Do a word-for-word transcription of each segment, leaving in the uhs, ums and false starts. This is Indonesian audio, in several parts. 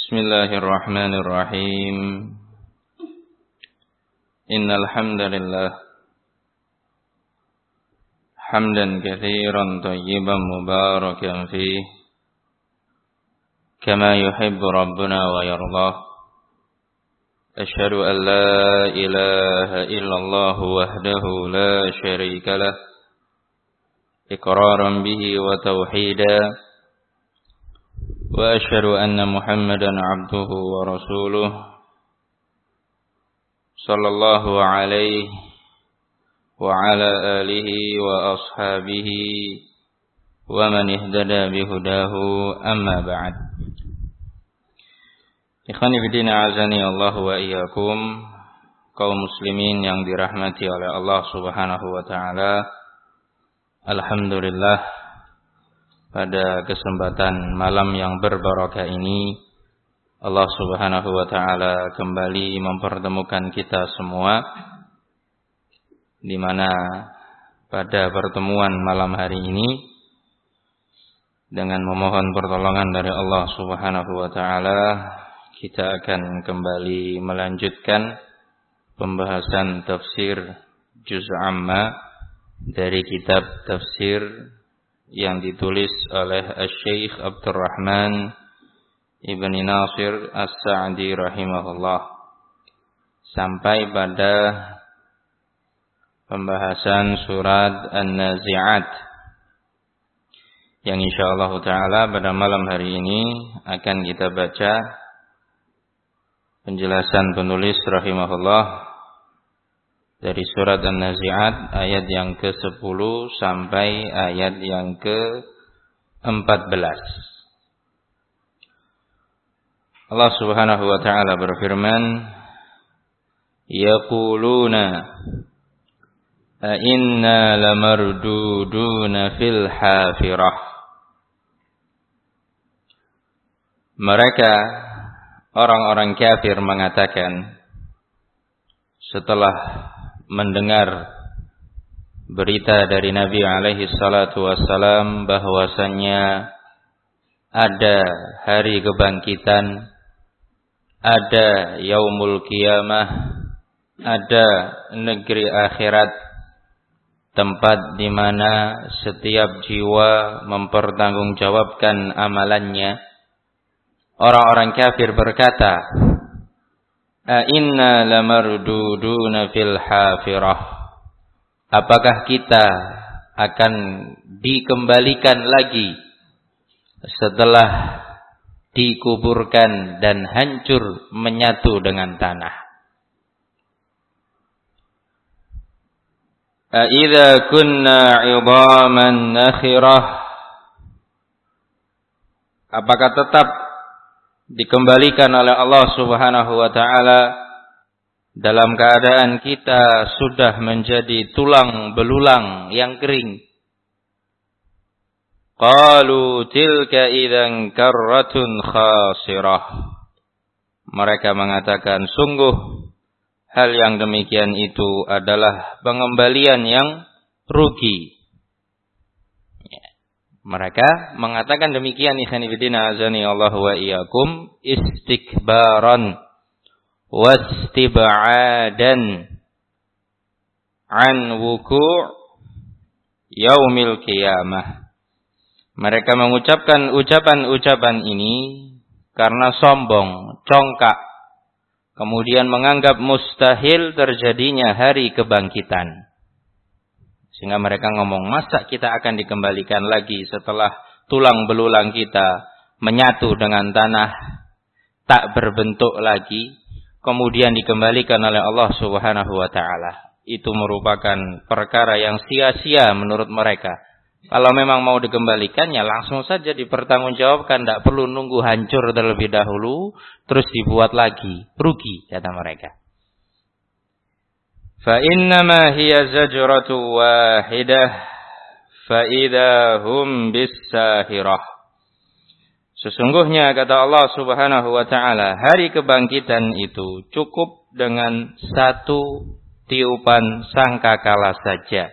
Bismillahirrahmanirrahim. Innal hamdalillah hamdan katsiran thayyiban mubarakan fihi kama yuhibbu rabbuna wa yardah. Asyhadu an la ilaha illallah wahdahu la syarika lah iqraran bihi wa tauhida. Wa asyhadu anna Muhammadan abduhu wa rasuluh sallallahu alaihi wa ala alihi wa ashabihi wa man ihtada bihudahu amma ba'd. Ikhwani fillah azani Allah wa iyyakum, kaum muslimin yang dirahmati oleh Allah Subhanahu wa taala. Alhamdulillah, pada kesempatan malam yang berbarakah ini Allah Subhanahu wa taala kembali mempertemukan kita semua, di mana pada pertemuan malam hari ini dengan memohon pertolongan dari Allah Subhanahu wa taala kita akan kembali melanjutkan pembahasan tafsir juz amma dari kitab tafsir yang ditulis oleh Syekh Abdurrahman Ibn Nasir As-Sa'di rahimahullah, sampai pada pembahasan surat An-Nazi'at yang insyaallah ta'ala pada malam hari ini akan kita baca penjelasan penulis rahimahullah dari surat An-Nazi'at ayat yang ke sepuluh sampai ayat yang ke empat belas. Allah Subhanahu wa taala berfirman, yaquluna a inna lamarduduna fil hafirah. Mereka orang-orang kafir mengatakan setelah mendengar berita dari Nabi alaihi salatu wassalam bahwasannya ada hari kebangkitan, ada yaumul qiyamah, ada negeri akhirat, tempat di mana setiap jiwa mempertanggungjawabkan amalannya. Orang-orang kafir berkata, a inna lamarduduna fil hafirah. Apakah kita akan dikembalikan lagi setelah dikuburkan dan hancur menyatu dengan tanah? A idza kunna 'idhaman nakhirah. Apakah tetap dikembalikan oleh Allah Subhanahu wa taala dalam keadaan kita sudah menjadi tulang belulang yang kering? Qalu tilka idzan karratun khasirah. Mereka mengatakan, sungguh hal yang demikian itu adalah pengembalian yang rugi. Mereka mengatakan demikian, ikhwan fillah azani Allah wa iyyakum, istikbaran wastib'adan an wuku' yaumil qiyamah. Mereka mengucapkan ucapan-ucapan ini karena sombong, congkak, kemudian menganggap mustahil terjadinya hari kebangkitan. Sehingga mereka ngomong, masa kita akan dikembalikan lagi setelah tulang belulang kita menyatu dengan tanah, tak berbentuk lagi, kemudian dikembalikan oleh Allah Subhanahu wa taala. Itu merupakan perkara yang sia-sia menurut mereka. Kalau memang mau dikembalikan, ya langsung saja dipertanggungjawabkan, tidak perlu nunggu hancur terlebih dahulu terus dibuat lagi, rugi, kata mereka. فَإِنَّمَا هِيَ زَجْرَةٌ وَاحِدَةٌ فَإِذَا هُمْ بِالسَّاهِرَةِ. Sesungguhnya kata Allah Subhanahu wa taala, hari kebangkitan itu cukup dengan satu tiupan sangkakala saja.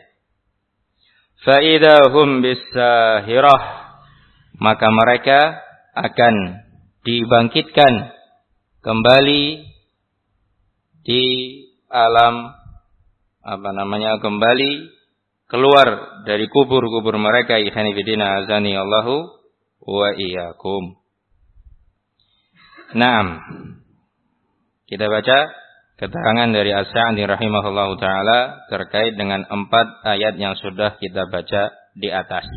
فَإِذَا هُمْ بِالسَّاهِرَةِ. Maka mereka akan dibangkitkan kembali di alam apa namanya kembali keluar dari kubur-kubur mereka. Ikhwani fillah azani Allahu wa iyyakum. Naam. Kita baca keterangan dari As-Sa'di rahimahullahu taala terkait dengan empat ayat yang sudah kita baca di atas.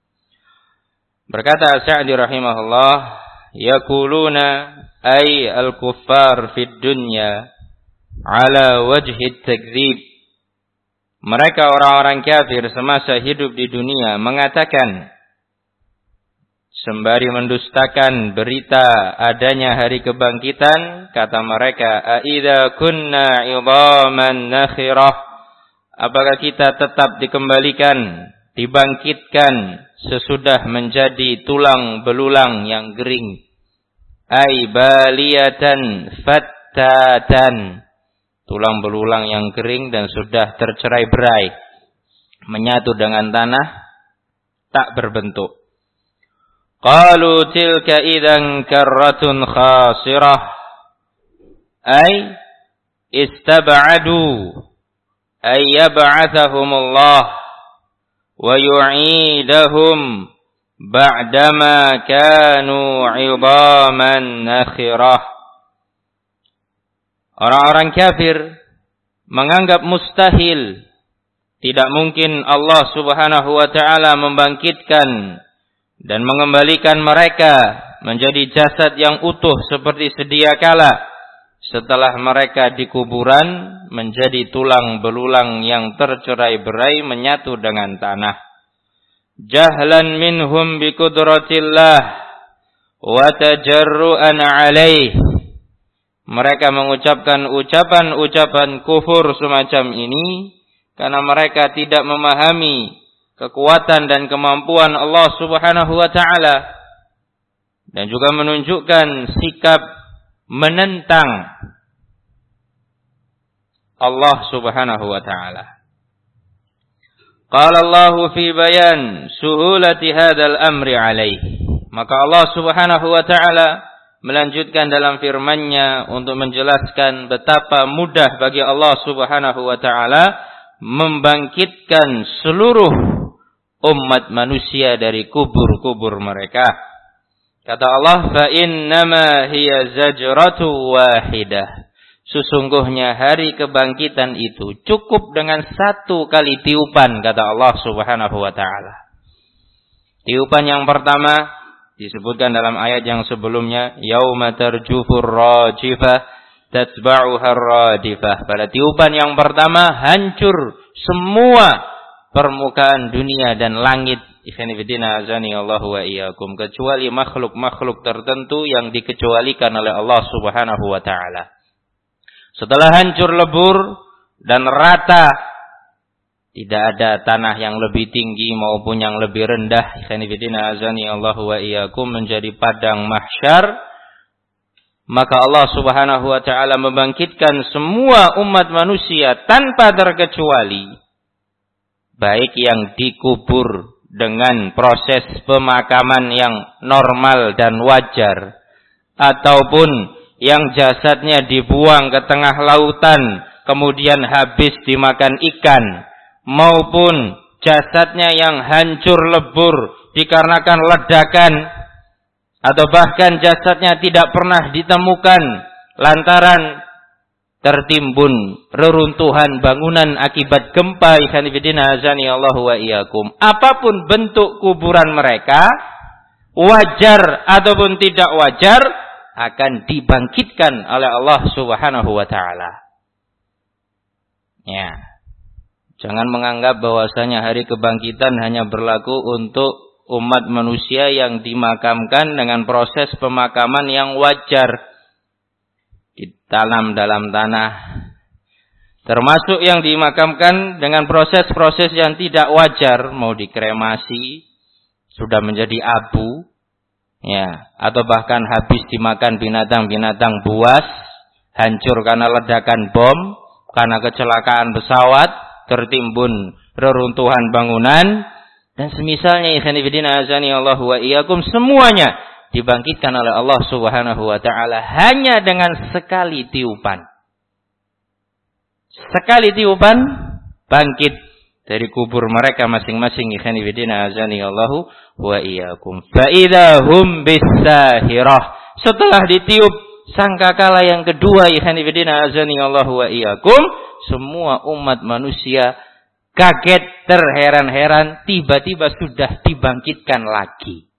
Berkata As-Sa'di rahimahullah, yaquluna ay al-kuffar fid dunya ala wajhi at-takdzib. Mereka orang-orang kafir semasa hidup di dunia mengatakan sembari mendustakan berita adanya hari kebangkitan, kata mereka, aidza kunna 'idhaman nakhirah, apakah kita tetap dikembalikan, dibangkitkan sesudah menjadi tulang belulang yang gering, ai baliyatan fattatan, tulang belulang yang kering dan sudah tercerai-berai, menyatu dengan tanah, tak berbentuk. Qalu tilka idzan karratun khasirah, ay istab'adu ay yab'athahumullah wa yu'idahum ba'dama kanu 'idhaman nakhirah. Orang-orang kafir menganggap mustahil, tidak mungkin Allah Subhanahu wa taala membangkitkan dan mengembalikan mereka menjadi jasad yang utuh seperti sedia kala setelah mereka di kuburan menjadi tulang belulang yang tercerai-berai menyatu dengan tanah. Jahlan minhum bi qudratillah wa tajarru'an 'alaih. Mereka mengucapkan ucapan-ucapan kufur semacam ini karena mereka tidak memahami kekuatan dan kemampuan Allah Subhanahu wa taala dan juga menunjukkan sikap menentang Allah Subhanahu wa taala. Qala Allah fi bayan suhulati hadzal amri alaihi. Maka Allah Subhanahu wa taala melanjutkan dalam firman-Nya untuk menjelaskan betapa mudah bagi Allah Subhanahu wa taala membangkitkan seluruh umat manusia dari kubur-kubur mereka. Kata Allah, fa innama hiya zajratu wahidah. Sesungguhnya hari kebangkitan itu cukup dengan satu kali tiupan, kata Allah Subhanahu wa taala. Tiupan yang pertama disebutkan dalam ayat yang sebelumnya, yauma tarjufur rajifah tatba'uhar radifah. Pada tiupan yang pertama hancur semua permukaan dunia dan langit. Ikhwani fillah azani Allahu wa iyyakum, kecuali makhluk-makhluk tertentu yang dikecualikan oleh Allah Subhanahu wa taala. Setelah hancur lebur dan rata, tidak ada tanah yang lebih tinggi maupun yang lebih rendah. Ikhwani fillah azani Allahu wa iyyakum, menjadi padang mahsyar. Maka Allah Subhanahu wa taala membangkitkan semua umat manusia tanpa terkecuali, baik yang dikubur dengan proses pemakaman yang normal dan wajar, ataupun yang jasadnya dibuang ke tengah lautan kemudian habis dimakan ikan, maupun jasadnya yang hancur lebur dikarenakan ledakan, atau bahkan jasadnya tidak pernah ditemukan lantaran tertimbun reruntuhan bangunan akibat gempa. Ikhwani fillah azani Allahu wa iyyakum. Apapun bentuk kuburan mereka, wajar ataupun tidak wajar, akan dibangkitkan oleh Allah Subhanahu wa taala. Ya. Jangan menganggap bahwasanya hari kebangkitan hanya berlaku untuk umat manusia yang dimakamkan dengan proses pemakaman yang wajar, ditanam dalam tanah. Termasuk yang dimakamkan dengan proses-proses yang tidak wajar, mau dikremasi, sudah menjadi abu, ya, atau bahkan habis dimakan binatang-binatang buas, hancur karena ledakan bom, karena kecelakaan pesawat, tertimbun reruntuhan bangunan, dan semisalnya. Ikhwani fillah azani Allahu wa iyyakum, semuanya dibangkitkan oleh Allah Subhanahu wa taala hanya dengan sekali tiupan. Sekali tiupan bangkit dari kubur mereka masing-masing. Ikhwani fillah azani Allahu wa iyyakum. Fa idza hum bisahirah. Setelah ditiup sangkakala yang kedua, ikhwani fillah azani Allahu wa iyyakum, semua umat manusia kaget, terheran-heran, tiba-tiba sudah dibangkitkan lagi.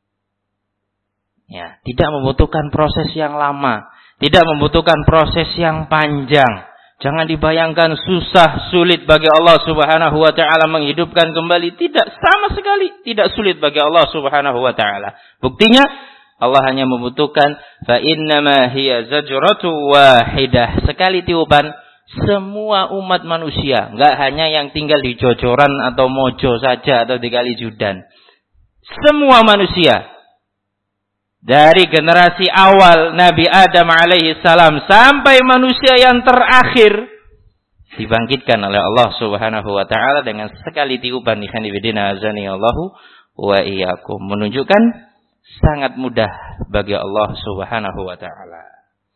Ya, tidak membutuhkan proses yang lama, tidak membutuhkan proses yang panjang. Jangan dibayangkan susah, sulit bagi Allah Subhanahu wa taala menghidupkan kembali. Tidak, sama sekali tidak sulit bagi Allah Subhanahu wa taala. Buktinya Allah hanya membutuhkan fa innama hiya zajratu wahidah. Sekali tiupan semua umat manusia, enggak hanya yang tinggal di Jojoran atau Mojo saja atau di Kalijudan. Semua manusia dari generasi awal Nabi Adam alaihi salam sampai manusia yang terakhir dibangkitkan oleh Allah Subhanahu wa taala dengan sekali tiupan. Ikhwan fillah azani Allahu wa iyyakum, menunjukkan sangat mudah bagi Allah Subhanahu wa taala.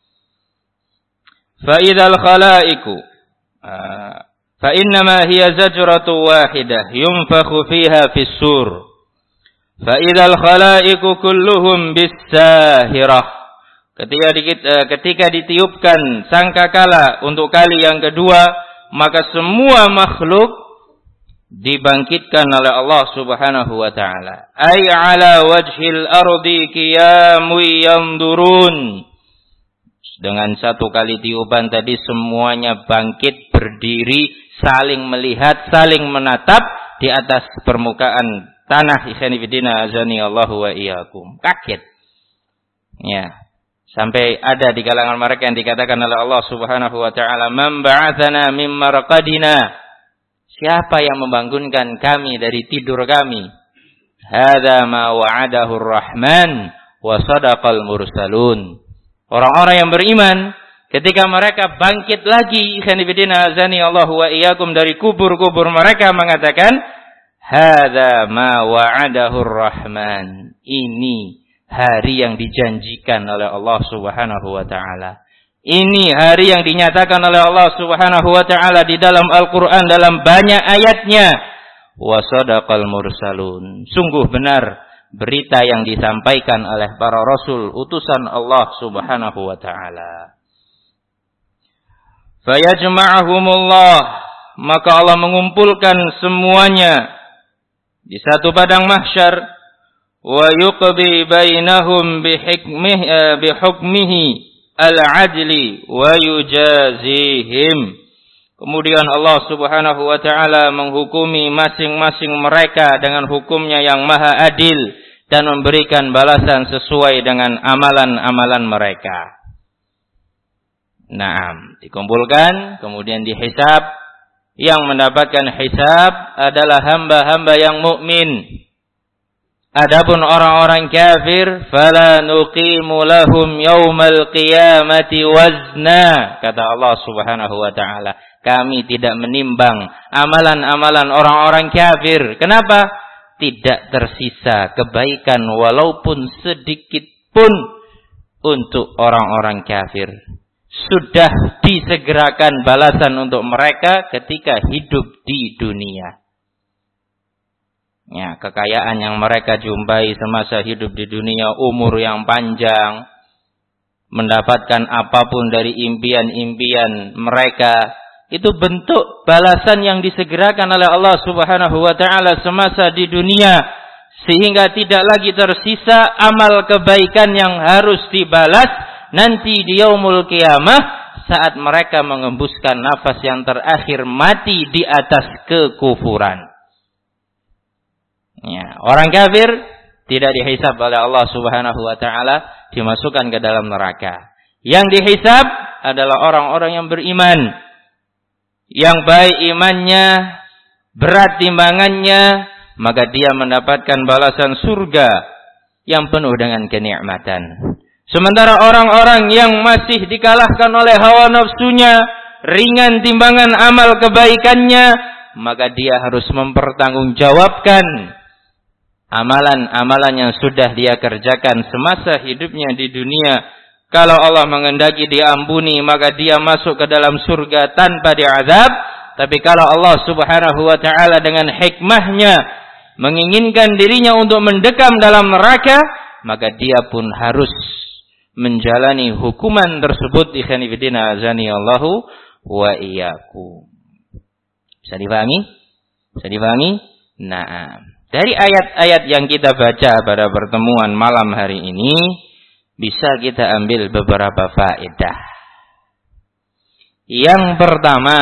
Fa idzal khalaiqu fa innama hiya zajratu wahidah yunfakhu fiha fis sur. Fa idzal khalaiqu kulluhum bisahirah. Ketika ketika ditiupkan sangkakala untuk kali yang kedua, maka semua makhluk dibangkitkan oleh Allah Subhanahu wa taala. Ay ala wajhil ardi qiyamu yandurun. Dengan satu kali tiupan tadi semuanya bangkit berdiri, saling melihat, saling menatap di atas permukaan tanah. Ikhwani fillah azani Allahu wa iyyakum. Kaget. Ya. Sampai ada di kalangan mereka yang dikatakan oleh Allah Subhanahu wa taala, "Man ba'atsana mim marqadina?" Siapa yang membangunkan kami dari tidur kami? Hadza ma wa'adahu ar-Rahman wa sadaqal mursalun. Orang-orang yang beriman ketika mereka bangkit lagi, ikhwan fillah azani Allahu wa iyyakum, dari kubur-kubur mereka mengatakan, hadza ma wa'adahu ar-Rahman. Ini hari yang dijanjikan oleh Allah Subhanahu wa taala. Ini hari yang dinyatakan oleh Allah Subhanahu wa taala di dalam Al-Qur'an dalam banyak ayatnya. Wa sadaqal mursalun. Sungguh benar berita yang disampaikan oleh para rasul utusan Allah Subhanahu wa taala. Fayajma'ahumullah, maka Allah mengumpulkan semuanya di satu padang mahsyar. Wa yuqdi bainahum bihikmih bihukmihi al-adli wa yujazihim. Kemudian Allah Subhanahu wa taala menghukumi masing-masing mereka dengan hukumnya yang maha adil dan memberikan balasan sesuai dengan amalan-amalan mereka. Naam, dikumpulkan kemudian dihisab. Yang mendapatkan hisab adalah hamba-hamba yang mukmin. Adapun orang-orang kafir, fala nuqimu lahum yaumal qiyamati wazna, kata Allah Subhanahu wa taala. Kami tidak menimbang amalan-amalan orang-orang kafir. Kenapa? Tidak tersisa kebaikan walaupun sedikit pun untuk orang-orang kafir. Sudah disegerakan balasan untuk mereka ketika hidup di dunia. Ya, kekayaan yang mereka jumpai semasa hidup di dunia, umur yang panjang, mendapatkan apapun dari impian-impian mereka, itu bentuk balasan yang disegerakan oleh Allah Subhanahu wa taala semasa di dunia, sehingga tidak lagi tersisa amal kebaikan yang harus dibalas nanti di yaumul qiyamah saat mereka mengembuskan nafas yang terakhir mati di atas kekufuran. Ya, orang kafir tidak dihisab oleh Allah Subhanahu wa taala, dimasukkan ke dalam neraka. Yang dihisab adalah orang-orang yang beriman, yang baik imannya, berat timbangannya, maka dia mendapatkan balasan surga yang penuh dengan kenikmatan. Sementara orang-orang yang masih dikalahkan oleh hawa nafsunya, ringan timbangan amal kebaikannya, maka dia harus mempertanggungjawabkan amalan-amalan yang sudah dia kerjakan semasa hidupnya di dunia, kalau Allah mengendaki diampuni, maka dia masuk ke dalam surga tanpa diazab. Tapi kalau Allah Subhanahu wa taala dengan hikmahnya menginginkan dirinya untuk mendekam dalam neraka, maka dia pun harus menjalani hukuman tersebut. Ikhwani fillah azani Allahu wa iyyakum. Bisa dipahami? Bisa dipahami? Nah, dari ayat-ayat yang kita baca pada pertemuan malam hari ini, bisa kita ambil beberapa faedah. Yang pertama,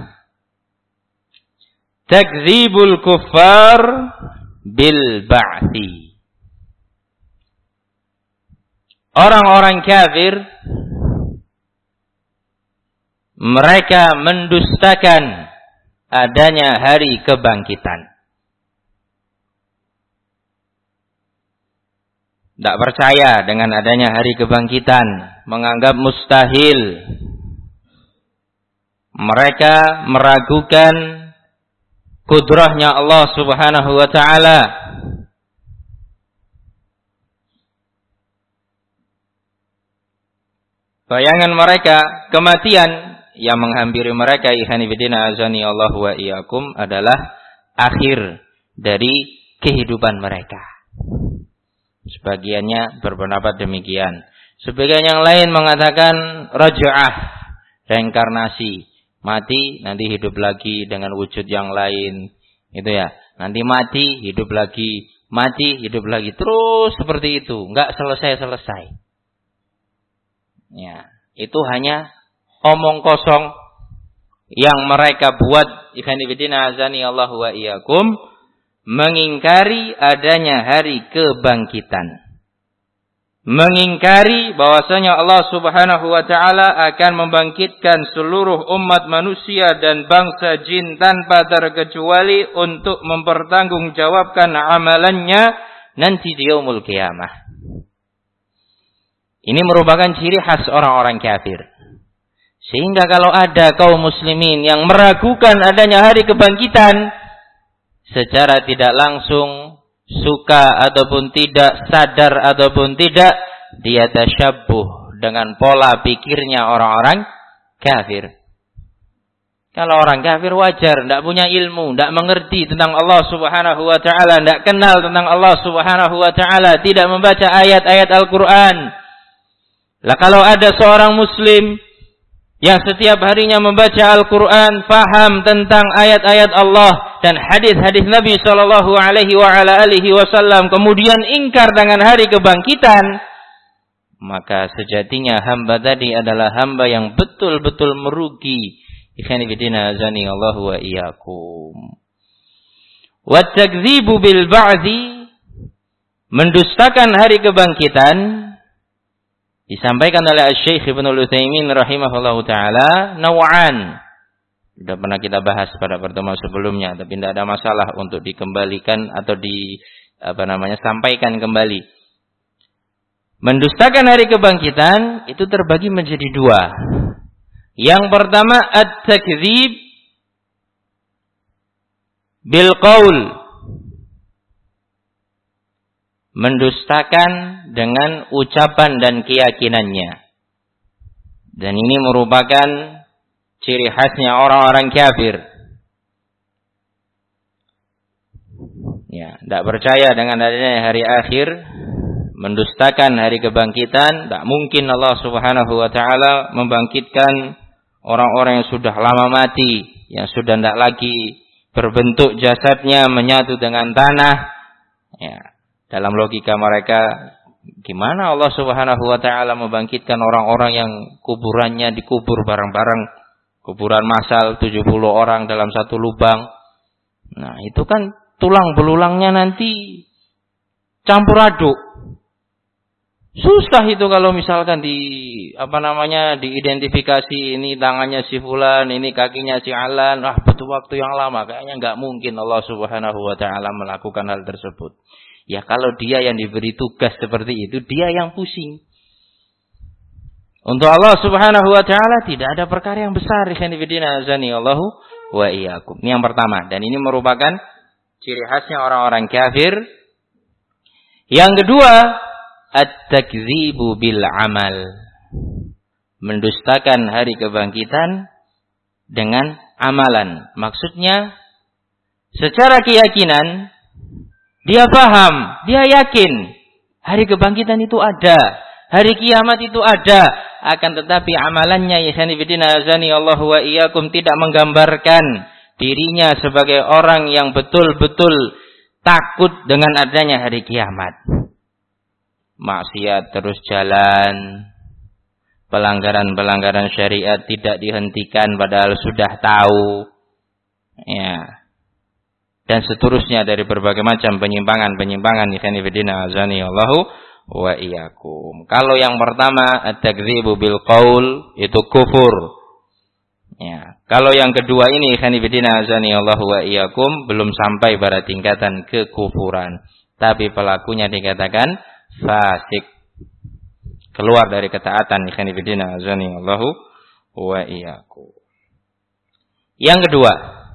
takdzibul kuffar bil ba'thi. Orang-orang kafir, mereka mendustakan adanya hari kebangkitan. Tidak percaya dengan adanya hari kebangkitan, menganggap mustahil. Mereka meragukan kudrahnya Allah Subhanahu wa taala. Bayangan mereka kematian yang menghampiri mereka, ikhwani fillah azani Allah wa iyyakum, adalah akhir dari kehidupan mereka. Sebagiannya berpendapat demikian. Sebagian yang lain mengatakan raj'ah, reinkarnasi. Mati, nanti hidup lagi dengan wujud yang lain. Itu ya. Nanti mati, hidup lagi. Mati, hidup lagi. Terus seperti itu. Enggak selesai-selesai. Ya. Itu hanya omong kosong yang mereka buat. Ikhwani fillah azani Allah wa iyyakum, mengingkari adanya hari kebangkitan. Mengingkari bahwasanya Allah Subhanahu wa taala akan membangkitkan seluruh umat manusia dan bangsa jin tanpa terkecuali untuk mempertanggungjawabkan amalannya nanti di yaumul qiyamah. Ini merupakan ciri khas orang-orang kafir. Sehingga kalau ada kaum muslimin yang meragukan adanya hari kebangkitan, secara tidak langsung, suka ataupun tidak, sadar ataupun tidak, dia tasyabbuh dengan pola pikirnya orang-orang kafir. Kalau orang kafir wajar, tidak punya ilmu, tidak mengerti tentang Allah Subhanahu wa taala, tidak kenal tentang Allah Subhanahu wa taala, tidak membaca ayat-ayat Al-Qur'an. Lah kalau ada seorang muslim yang setiap harinya membaca Al-Quran, faham tentang ayat-ayat Allah dan hadis-hadis Nabi Shallallahu Alaihi Wasallam, kemudian ingkar dengan hari kebangkitan, maka sejatinya hamba tadi adalah hamba yang betul-betul merugi. Ikhwani fillah azani Allah wa iyyakum. Wa takdzibu bil ba'dzi, mendustakan hari kebangkitan, disampaikan oleh Syekh Ibnu Utsaimin rahimahullahu taala naw'an. Sudah pernah kita bahas pada pertemuan sebelumnya, tapi tidak ada masalah untuk dikembalikan atau di apa namanya sampaikan kembali. Mendustakan hari kebangkitan itu terbagi menjadi dua. Yang pertama at-takdzib bil qaul, mendustakan dengan ucapan dan keyakinannya. Dan ini merupakan ciri khasnya orang-orang kafir. Ya, tidak percaya dengan adanya hari akhir, mendustakan hari kebangkitan. Tak mungkin Allah Subhanahu wa taala membangkitkan orang-orang yang sudah lama mati, yang sudah tidak lagi berbentuk jasadnya menyatu dengan tanah. Ya. Dalam logika mereka, gimana Allah Subhanahu wa taala membangkitkan orang-orang yang kuburannya dikubur bareng-bareng, kuburan massal tujuh puluh orang dalam satu lubang. Nah, itu kan tulang belulangnya nanti campur aduk. Susah itu kalau misalkan di apa namanya diidentifikasi, ini tangannya si fulan, ini kakinya si alan. Ah, butuh waktu yang lama. Kayaknya nggak mungkin Allah Subhanahu wa taala melakukan hal tersebut. Ya kalau dia yang diberi tugas seperti itu, dia yang pusing. Untuk Allah Subhanahu wa taala tidak ada perkara yang besar. Ikhwani fillah azani Allahu wa iyyakum. Ini yang pertama, dan ini merupakan ciri khasnya orang-orang kafir Yang kedua, at-takdzibu bil amal. Mendustakan hari kebangkitan dengan amalan. Maksudnya, secara keyakinan, dia paham, dia yakin hari kebangkitan itu ada, hari kiamat itu ada. Akan tetapi amalannya, yahani bidina azani Allah wa iyyakum, tidak menggambarkan dirinya sebagai orang yang betul-betul takut dengan adanya hari kiamat. Maksiat terus jalan, pelanggaran-pelanggaran syariat tidak dihentikan padahal sudah tahu, ya, dan seterusnya dari berbagai macam penyimpangan-penyimpangan. Ikhwani fillah azani Allahu wa iyyakum. Kalau yang pertama at-takdzibu bil qaul, itu kufur. Ya, kalau yang kedua ini ikhwani fillah azani Allahu wa iyyakum, belum sampai pada tingkatan kekufuran, tapi pelakunya dikatakan fasik, keluar dari ketaatan. Ikhwani fillah azani Allahu wa iyyakum. Yang kedua,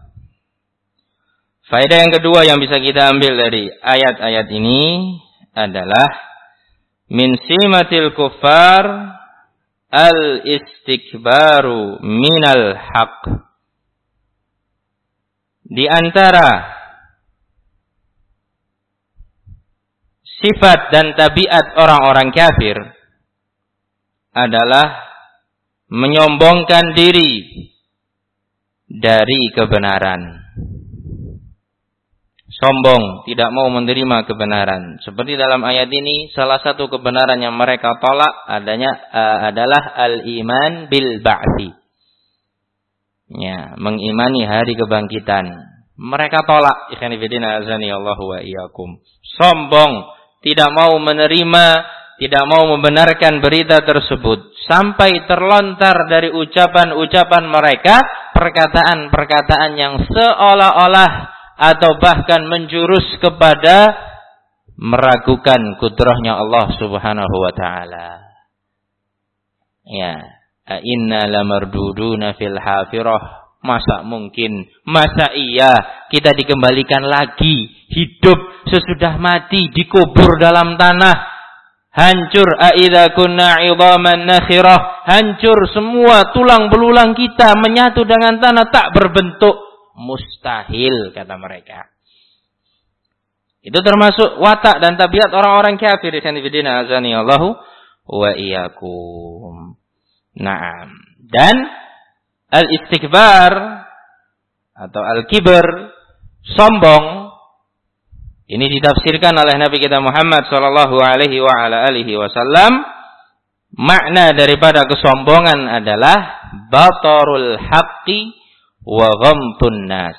faedah yang kedua yang bisa kita ambil dari ayat-ayat ini adalah min simatil kuffar al-istikbaru minal haq. Di antara sifat dan tabiat orang-orang kafir adalah menyombongkan diri dari kebenaran. Sombong, tidak mau menerima kebenaran. Seperti dalam ayat ini, salah satu kebenaran yang mereka tolak adanya uh, adalah al-iman bil ba'thi. Ya, mengimani hari kebangkitan. Mereka tolak. Ikhwan fillah azani Allahu wa iyyakum. Sombong, tidak mau menerima, tidak mau membenarkan berita tersebut, sampai terlontar dari ucapan-ucapan mereka perkataan-perkataan yang seolah-olah atau bahkan menjurus kepada meragukan kudrahnya Allah Subhanahu wa taala. Ya, inna lamarduduna fil hafirah. Masa mungkin, masa iya kita dikembalikan lagi hidup sesudah mati, dikubur dalam tanah, hancur aidza kunna 'idhaman nakhirah, hancur semua tulang belulang kita menyatu dengan tanah tak berbentuk. Mustahil, kata mereka. Itu termasuk watak dan tabiat orang-orang kafir. Ikhwanifidina azani Allahu wa iyyakum. Naam. Dan al-istikbar atau al-kibr, sombong, ini ditafsirkan oleh Nabi kita Muhammad sallallahu alaihi wa ala alihi wasallam. Makna daripada kesombongan adalah batarul haqqi wa ghamtun nas.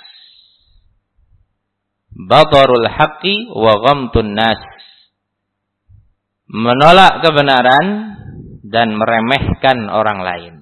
Batarul haqqi wa ghamtun nas. Menolak kebenaran dan meremehkan orang lain.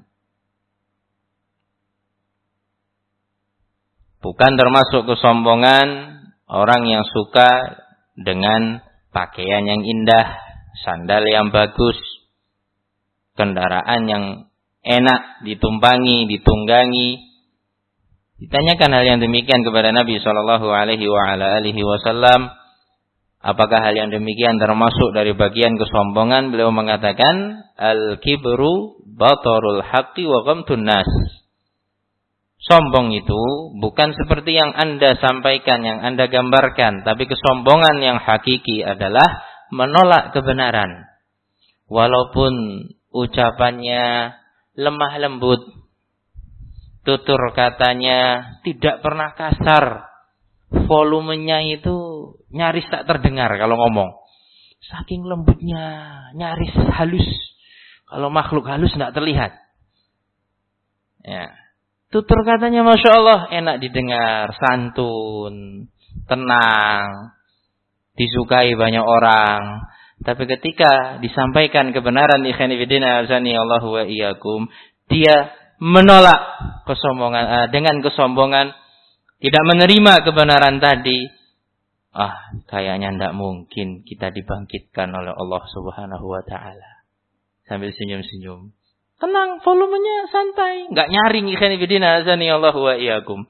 Bukan termasuk kesombongan orang yang suka dengan pakaian yang indah, sandal yang bagus, kendaraan yang enak ditumpangi, ditunggangi. Ditanyakan hal yang demikian kepada Nabi shallallahu alaihi wasallam, apakah hal yang demikian termasuk dari bagian kesombongan? Beliau mengatakan, al-kibru batarul haqqi wa ghamtun nas. Sombong itu bukan seperti yang Anda sampaikan, yang Anda gambarkan, tapi kesombongan yang hakiki adalah menolak kebenaran. Walaupun ucapannya lemah lembut, tutur katanya tidak pernah kasar, volumenya itu nyaris tak terdengar kalau ngomong. Saking lembutnya, nyaris halus. Kalau makhluk halus tidak terlihat. Ya. Tutur katanya Masya Allah enak didengar, santun, tenang, disukai banyak orang. Tapi ketika disampaikan kebenaran, ikhwanifidina azani Allahu wa iyyakum, dia menolak kesombongan, dengan kesombongan, tidak menerima kebenaran tadi. Ah, kayaknya tidak mungkin kita dibangkitkan oleh Allah Subhanahu wa taala. Sambil senyum-senyum. Tenang, volumenya santai, enggak nyaring. Ikhwanifidina azani Allahu wa iyyakum.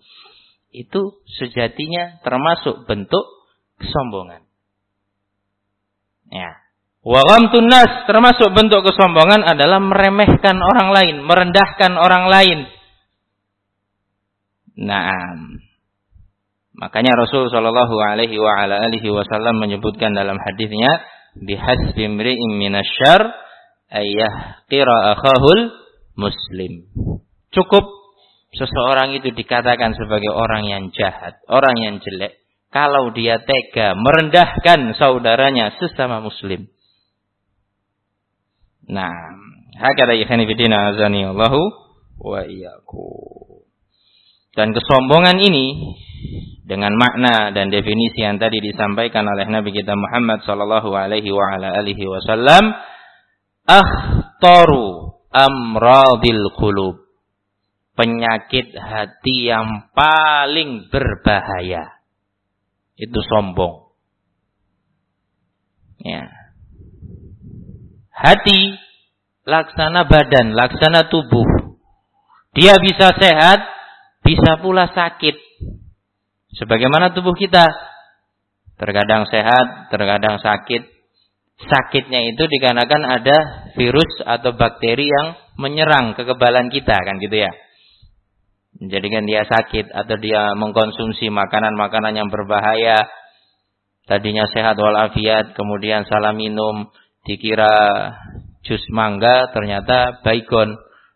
Itu sejatinya termasuk bentuk kesombongan. Ya. Wa ghamtun nas, termasuk bentuk kesombongan adalah meremehkan orang lain, merendahkan orang lain. Naam. Makanya Rasul sallallahu alaihi wa ala alihi wasallam menyebutkan dalam hadisnya, bihasbi imri'in minasyarr ayyahqira akhahul muslim. Cukup seseorang itu dikatakan sebagai orang yang jahat, orang yang jelek, kalau dia tega merendahkan saudaranya sesama muslim. Nah, hakada ikhwan fillah azani Allahu wa iyyakum. Dan kesombongan ini dengan makna dan definisi yang tadi disampaikan oleh Nabi kita Muhammad sallallahu alaihi wa ala alihi wasallam, akhtaru amradil qulub, penyakit hati yang paling berbahaya. Itu sombong. Ya. Hati laksana badan, laksana tubuh. Dia bisa sehat, bisa pula sakit. Sebagaimana tubuh kita, terkadang sehat, terkadang sakit. Sakitnya itu dikarenakan ada virus atau bakteri yang menyerang kekebalan kita, kan gitu ya. Menjadikan dia sakit atau dia mengkonsumsi makanan-makanan yang berbahaya. Tadinya sehat walafiat, kemudian salah minum, dikira jus mangga, ternyata baygon.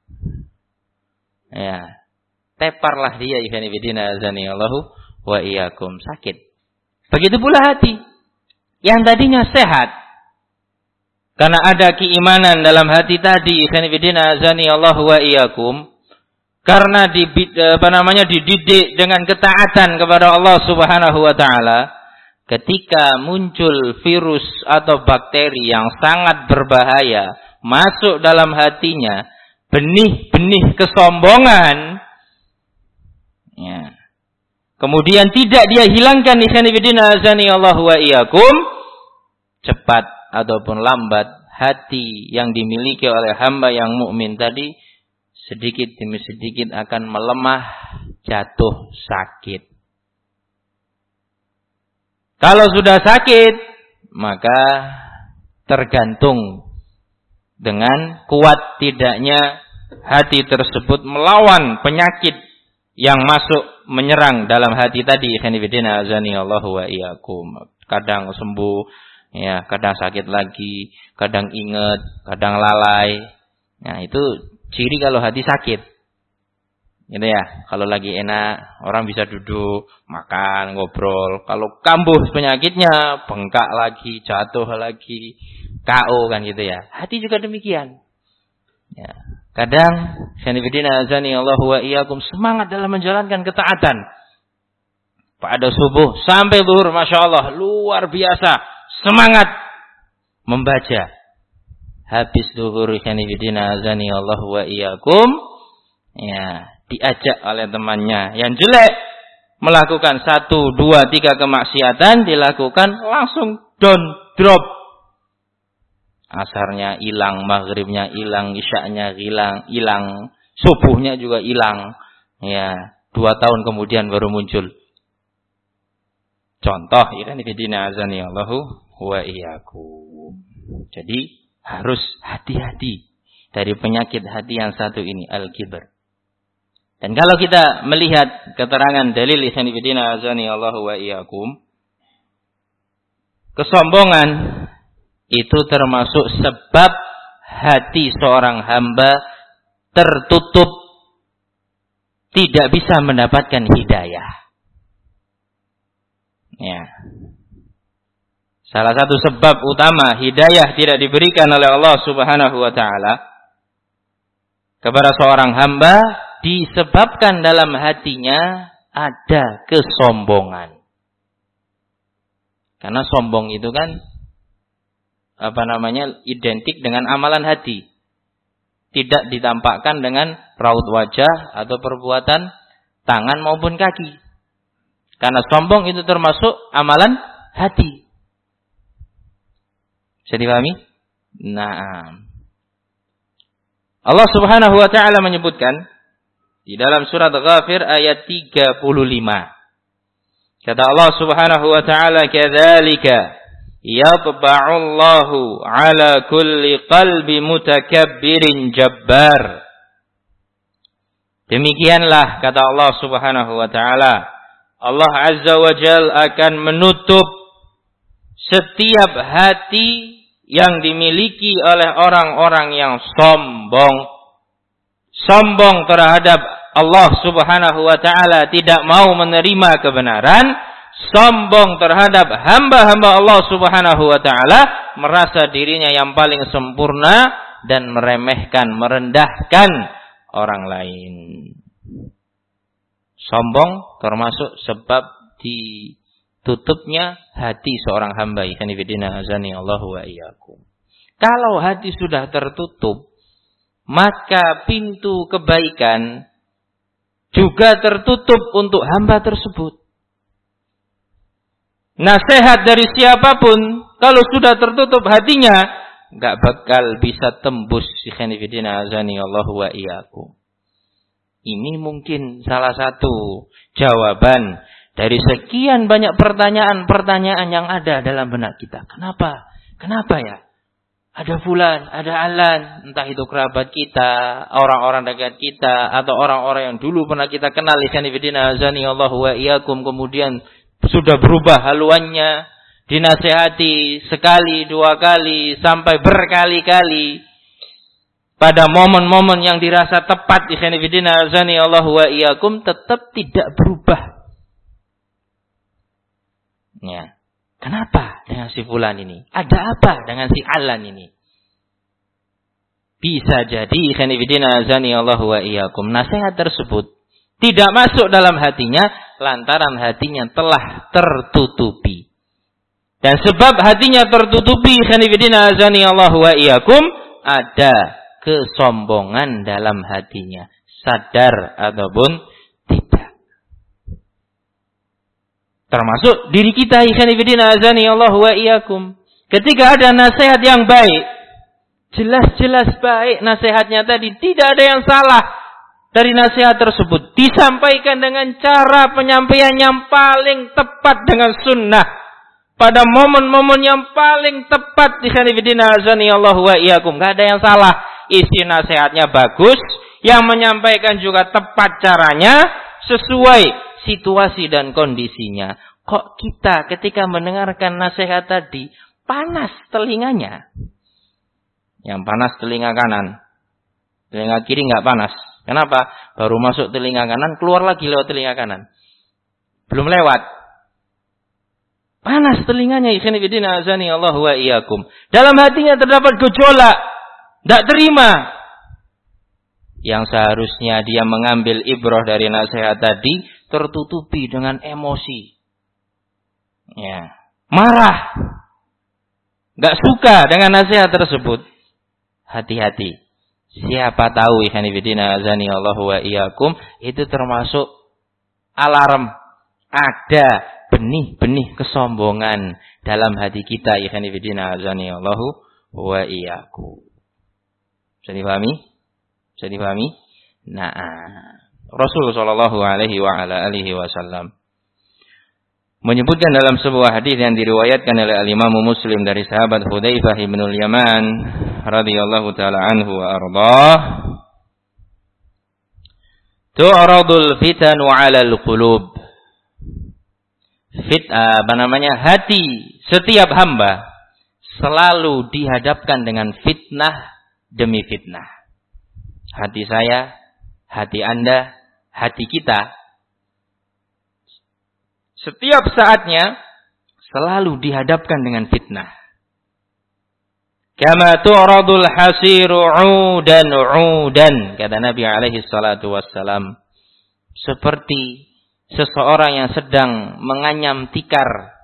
Ya. Teparlah dia ikhwan fillah azani Allahu wa iyyakum, sakit. Begitu pula hati yang tadinya sehat. Karena ada keimanan dalam hati tadi, ikhwan fillah azani Allahu wa iyyakum. Karena di apa namanya dididik dengan ketaatan kepada Allah Subhanahu wa taala, ketika muncul virus atau bakteri yang sangat berbahaya masuk dalam hatinya, benih-benih kesombongan, ya, kemudian tidak dia hilangkan, ikhwan fillah azani Allahu wa iyyakum, cepat ataupun lambat hati yang dimiliki oleh hamba yang mukmin tadi sedikit demi sedikit akan melemah, jatuh sakit. Kalau sudah sakit, maka tergantung dengan kuat tidaknya hati tersebut melawan penyakit yang masuk menyerang dalam hati tadi. Khanifidina azani Allahu wa iyyakum. Kadang sembuh, ya, kadang sakit lagi, kadang ingat, kadang lalai. Nah, itu ciri kalau hati sakit. Gitu ya. Kalau lagi enak, orang bisa duduk, makan, ngobrol. Kalau kambuh penyakitnya, bengkak lagi, jatuh lagi, K O kan gitu ya. Hati juga demikian. Ya. Kadang sanifidina azani Allahu wa iyyakum semangat dalam menjalankan ketaatan. Pada subuh sampai zuhur, masya Allah, luar biasa semangat membaca. Habis zuhur sanifidina azani Allahu wa iyyakum, ya, diajak oleh temannya yang jelek melakukan satu, dua, tiga kemaksiatan, dilakukan langsung down, drop. Asarnya hilang, maghribnya hilang, isya'nya hilang, hilang, subuhnya juga hilang. Ya, dua tahun kemudian baru muncul. Contoh, ikhwan fillah azani Allahu wa iyyakum. Jadi harus hati-hati dari penyakit hati yang satu ini, al-kibr. Dan kalau kita melihat keterangan dalil ikhwan fillah azani Allahu wa iyyakum, kesombongan itu termasuk sebab hati seorang hamba tertutup, tidak bisa mendapatkan hidayah. Ya. Salah satu sebab utama hidayah tidak diberikan oleh Allah Subhanahu wa taala kepada seorang hamba disebabkan dalam hatinya ada kesombongan. Karena sombong itu kan apa namanya identik dengan amalan hati. Tidak ditampakkan dengan raut wajah atau perbuatan tangan maupun kaki. Karena sombong itu termasuk amalan hati. Bisa dipahami? Nah, Allah Subhanahu wa taala menyebutkan di dalam surat Ghafir ayat tiga puluh lima. Kata Allah Subhanahu wa taala, "Kadzalika yatba'ullahu ala kulli qalbi mutakabbirin jabbar. Demikianlah kata Allah Subhanahu wa taala, Allah Azza wa Jalla akan menutup setiap hati yang dimiliki oleh orang-orang yang sombong. Sombong terhadap Allah Subhanahu wa taala, tidak mau menerima kebenaran, sombong terhadap hamba-hamba Allah Subhanahu wa taala, merasa dirinya yang paling sempurna dan meremehkan, merendahkan orang lain. Sombong termasuk sebab ditutupnya hati seorang hamba. Ikhwan fillah azani Allahu wa iyyakum. Kalau hati sudah tertutup, maka pintu kebaikan juga tertutup untuk hamba tersebut. Nasihat dari siapapun kalau sudah tertutup hatinya, enggak bakal bisa tembus. Ikhwan fillah azani Allahu wa iyyakum. Ini mungkin salah satu jawaban dari sekian banyak pertanyaan-pertanyaan yang ada dalam benak kita. Kenapa? Kenapa ya? Ada fulan, ada alan, entah itu kerabat kita, orang-orang dekat kita, atau orang-orang yang dulu pernah kita kenal. Ikhwan fillah azani Allahu wa iyyakum, kemudian sudah berubah haluannya, dinasehati sekali, dua kali, sampai berkali-kali. Pada momen-momen yang dirasa tepat, ikhwan fillah azani Allahu wa iyyakum, tetap tidak berubah. Ya. Kenapa dengan si fulan ini? Ada apa dengan si alan ini? Bisa jadi ikhwan fillah azani Allahu wa iyyakum, nasihat tersebut tidak masuk dalam hatinya lantaran hatinya telah tertutupi. Dan sebab hatinya tertutupi, ikhwan fillah azani Allahu wa iyyakum, ada kesombongan dalam hatinya, sadar ataupun tidak. Termasuk diri kita, ikhwan fillah azani Allahu wa iyyakum. Ketika ada nasihat yang baik, jelas-jelas baik nasihatnya tadi, tidak ada yang salah dari nasihat tersebut, disampaikan dengan cara penyampaian yang paling tepat dengan sunnah, pada momen-momen yang paling tepat, ikhwan fillah azani Allahu wa iyyakum. Enggak ada yang salah. Isi nasihatnya bagus, yang menyampaikan juga tepat caranya, sesuai situasi dan kondisinya. Kok kita ketika mendengarkan nasihat tadi, panas telinganya? Yang panas telinga kanan, telinga kiri nggak panas. Kenapa? Baru masuk telinga kanan, keluar lagi lewat telinga kanan. Belum lewat. Panas telinganya, ikhwan fillah azani Allahu wa iyyakum. Dalam hatinya terdapat gejolak, tidak terima. Yang seharusnya dia mengambil ibrah dari nasihat tadi, tertutupi dengan emosi. Ya, marah. Tidak suka dengan nasihat tersebut. Hati-hati. Siapa tahu, ikhwan fillah azani Allahu wa iyyakum, itu termasuk alarm. Ada benih-benih kesombongan dalam hati kita, ikhwan fillah azani Allahu wa iyyakum. Bisa dipahami? Bisa dipahami? Nah, Rasul sallallahu alaihi wa ala alihi wasallam menyebutkan dalam sebuah hadis yang diriwayatkan oleh al-Imam Muslim dari sahabat Hudzaifah bin al-Yaman radhiyallahu taala anhu wa ardhah, tu'radul fitanu 'alal qulub. Fit apa namanya? Hati setiap hamba selalu dihadapkan dengan fitnah demi fitnah. Hati saya, hati Anda, hati kita, setiap saatnya selalu dihadapkan dengan fitnah. Kama tu'radul hasiru 'udan 'udan, kata Nabi alaihi salatu wassalam. Seperti seseorang yang sedang menganyam tikar.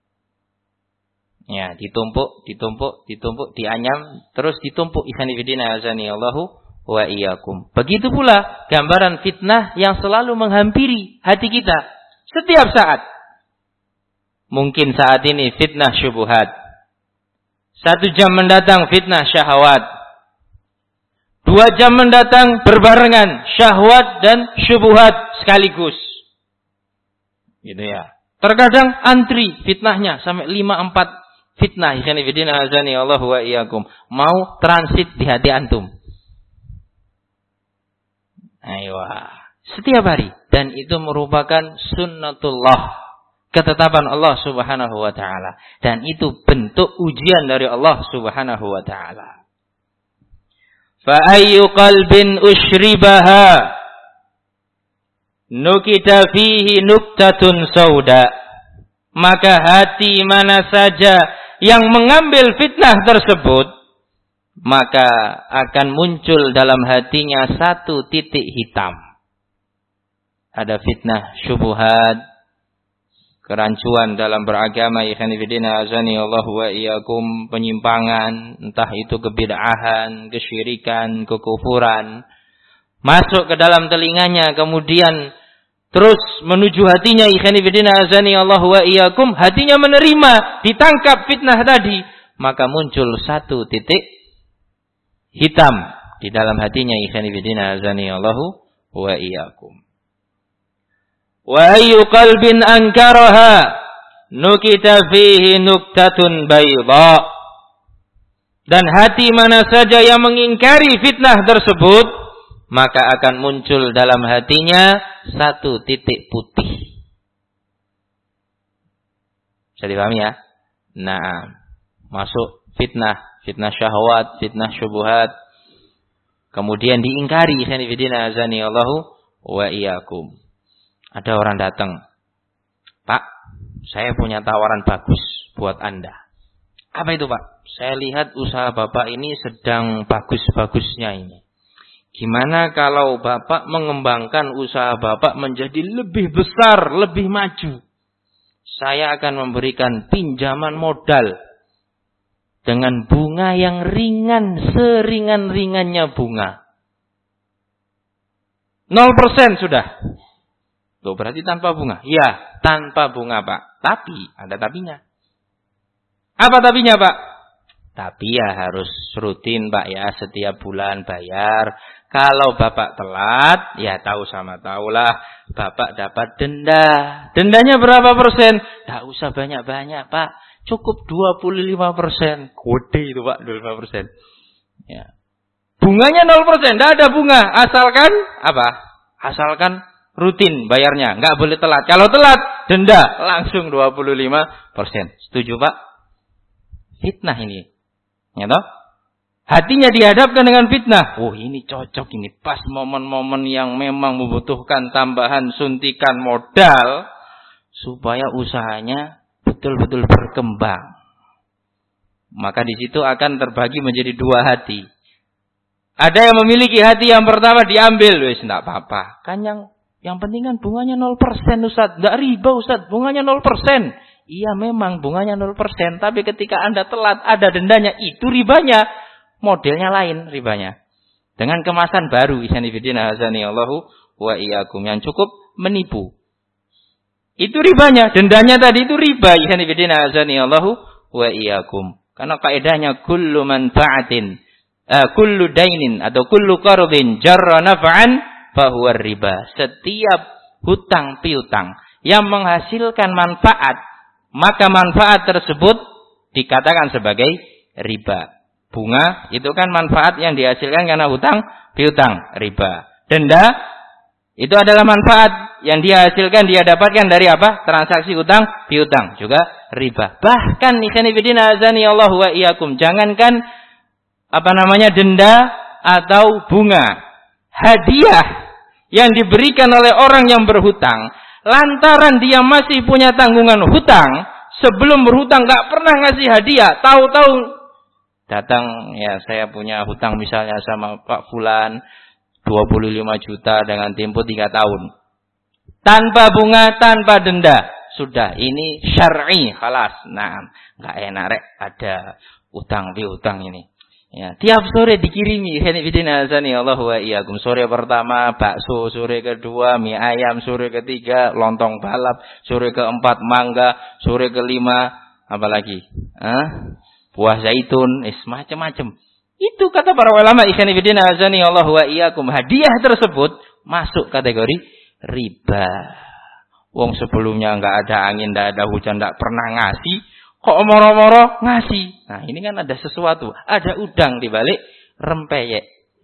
Ya, ditumpuk, ditumpuk, ditumpuk, dianyam, terus ditumpuk. Ikhwan fillah azani Allahu wa iyyakum. Begitu pula gambaran fitnah yang selalu menghampiri hati kita setiap saat. Mungkin saat ini fitnah syubhat. Satu jam mendatang fitnah syahwat. Dua jam mendatang berbarengan syahwat dan syubhat sekaligus. Gitu ya. Terkadang antri fitnahnya sampai lima empat fitnah ikhwan fillah azani Allah wa iyyakum mau transit di hati antum. Ayo, setiap hari, dan itu merupakan sunnatullah, ketetapan Allah Subhanahu wa taala, dan itu bentuk ujian dari Allah Subhanahu wa taala. Fa ayyu qalbin ushribaha nukita fihi nuktatun sauda. Maka hati mana saja yang mengambil fitnah tersebut, maka akan muncul dalam hatinya satu titik hitam. Ada fitnah syubhat, kerancuan dalam beragama, ikhwan fillah azani Allah wa iyyakum, penyimpangan, entah itu kebid'ahan, kesyirikan, kekufuran, masuk ke dalam telinganya, kemudian terus menuju hatinya, ikhwan fillah azani Allah wa iyyakum, hatinya menerima, ditangkap fitnah tadi, maka muncul satu titik hitam di dalam hatinya, ikhwan fillah azani Allah wa iyyakum. Wa ayyu qalbin ankaraha nukita fihi nuktatun bayda. Dan hati mana saja yang mengingkari fitnah tersebut, maka akan muncul dalam hatinya satu titik putih. Bisa dipahami ya? Nah, masuk fitnah, fitnah syahwat, fitnah syubhat, kemudian diingkari, ikhwan fillah azani Allahu wa iyyakum. Ada orang datang, Pak, saya punya tawaran bagus buat Anda. Apa itu Pak? Saya lihat usaha Bapak ini sedang bagus-bagusnya ini. Gimana kalau Bapak mengembangkan usaha Bapak menjadi lebih besar, lebih maju? Saya akan memberikan pinjaman modal dengan bunga yang ringan, seringan-ringannya bunga. nol persen sudah. Loh, berarti tanpa bunga? Iya, tanpa bunga Pak. Tapi, ada tapinya. Apa tapinya Pak? Tapi ya harus rutin Pak ya, setiap bulan bayar. Kalau Bapak telat, ya tahu sama tahulah, Bapak dapat denda. Dendanya berapa persen? Tak usah banyak-banyak Pak. Cukup dua puluh lima persen. Gede itu Pak, dua puluh lima persen. Ya. Bunganya nol persen, tidak ada bunga. Asalkan, apa? Asalkan rutin bayarnya, nggak boleh telat. Kalau telat, denda langsung dua puluh lima persen. Setuju Pak? Fitnah ini. Ya toh? Hatinya dihadapkan dengan fitnah. Oh, ini cocok ini, pas momen-momen yang memang membutuhkan tambahan suntikan modal supaya usahanya betul-betul berkembang. Maka di situ akan terbagi menjadi dua hati. Ada yang memiliki hati yang pertama diambil, wes enggak apa-apa. Kan yang Yang penting kan bunganya nol persen Ustaz. Tidak riba Ustaz, bunganya nol persen. Iya memang bunganya nol persen. Tapi ketika Anda telat ada dendanya, itu ribanya. Modelnya lain ribanya. Dengan kemasan baru. Isanifidina hazani Allahu wa iyyakum. Yang cukup menipu. Itu ribanya. Dendanya tadi itu riba. Isanifidina hazani Allahu wa iyyakum. Karena kaidahnya kullu manfa'atin. Uh, kullu dainin atau kullu qardin jarra naf'an fahuwa riba. Setiap hutang piutang yang menghasilkan manfaat, maka manfaat tersebut dikatakan sebagai riba. Bunga itu kan manfaat yang dihasilkan karena hutang piutang, riba. Denda itu adalah manfaat yang dia hasilkan, dia dapatkan dari apa? Transaksi hutang piutang, juga riba. Bahkan ikhwanifidina azani Allah wa iyyakum, jangankan apa namanya denda atau bunga, hadiah yang diberikan oleh orang yang berhutang, lantaran dia masih punya tanggungan hutang, sebelum berhutang gak pernah ngasih hadiah, tahu-tahu datang, ya saya punya hutang misalnya sama Pak Fulan dua puluh lima juta dengan tempo tiga tahun, tanpa bunga, tanpa denda, sudah ini syar'i, khalas. Nah, gak enak rek ada utang piutang ini. Ya, tiap sore dikirimi ikhwanifidina azani Allah wa iyyakum. Sore pertama bakso, sore kedua mie ayam, sore ketiga lontong balap, sore keempat mangga, sore kelima apalagi? Hah? Buah zaitun, is macam-macam. Itu kata para ulama ikhwanifidina azani Allah wa iyyakum, hadiah tersebut masuk kategori riba. Wong sebelumnya enggak ada angin, enggak ada hujan, enggak pernah ngasih, Kok moro-moro ngasih? Nah, ini kan ada sesuatu. Ada udang di balik rempeyek.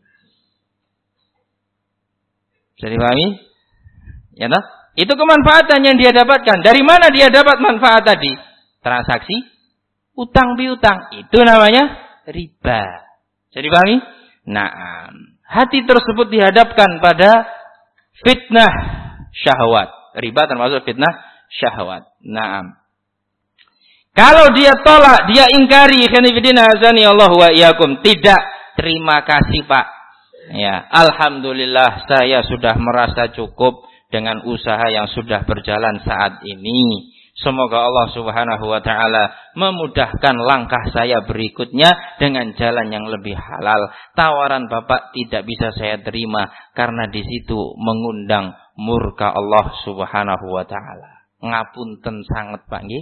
Bisa dipahami? Ya toh? Itu kemanfaatan yang dia dapatkan. Dari mana dia dapat manfaat tadi? Transaksi utang piutang. Itu namanya riba. Bisa dipahami? Nah, hati tersebut dihadapkan pada fitnah syahwat. Riba termasuk fitnah syahwat. Nah, kalau dia tolak, dia ingkari, khanifidina azani Allah wa iyyakum, tidak, terima kasih Pak. Ya, alhamdulillah saya sudah merasa cukup dengan usaha yang sudah berjalan saat ini. Semoga Allah Subhanahu wa taala memudahkan langkah saya berikutnya dengan jalan yang lebih halal. Tawaran Bapak tidak bisa saya terima karena di situ mengundang murka Allah Subhanahu wa taala. Ngapunten sanget Pak nggih.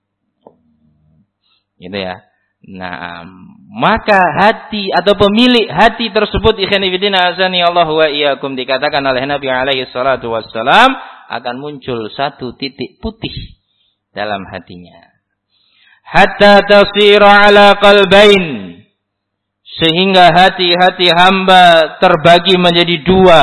Gitu ya. Nah, maka hati atau pemilik hati tersebut ikhwan fillah azani Allah wa iyyakum dikatakan oleh Nabi alaihi salatu wassalam akan muncul satu titik putih dalam hatinya. Hatta tasira ala qalbain, sehingga hati-hati hamba terbagi menjadi dua.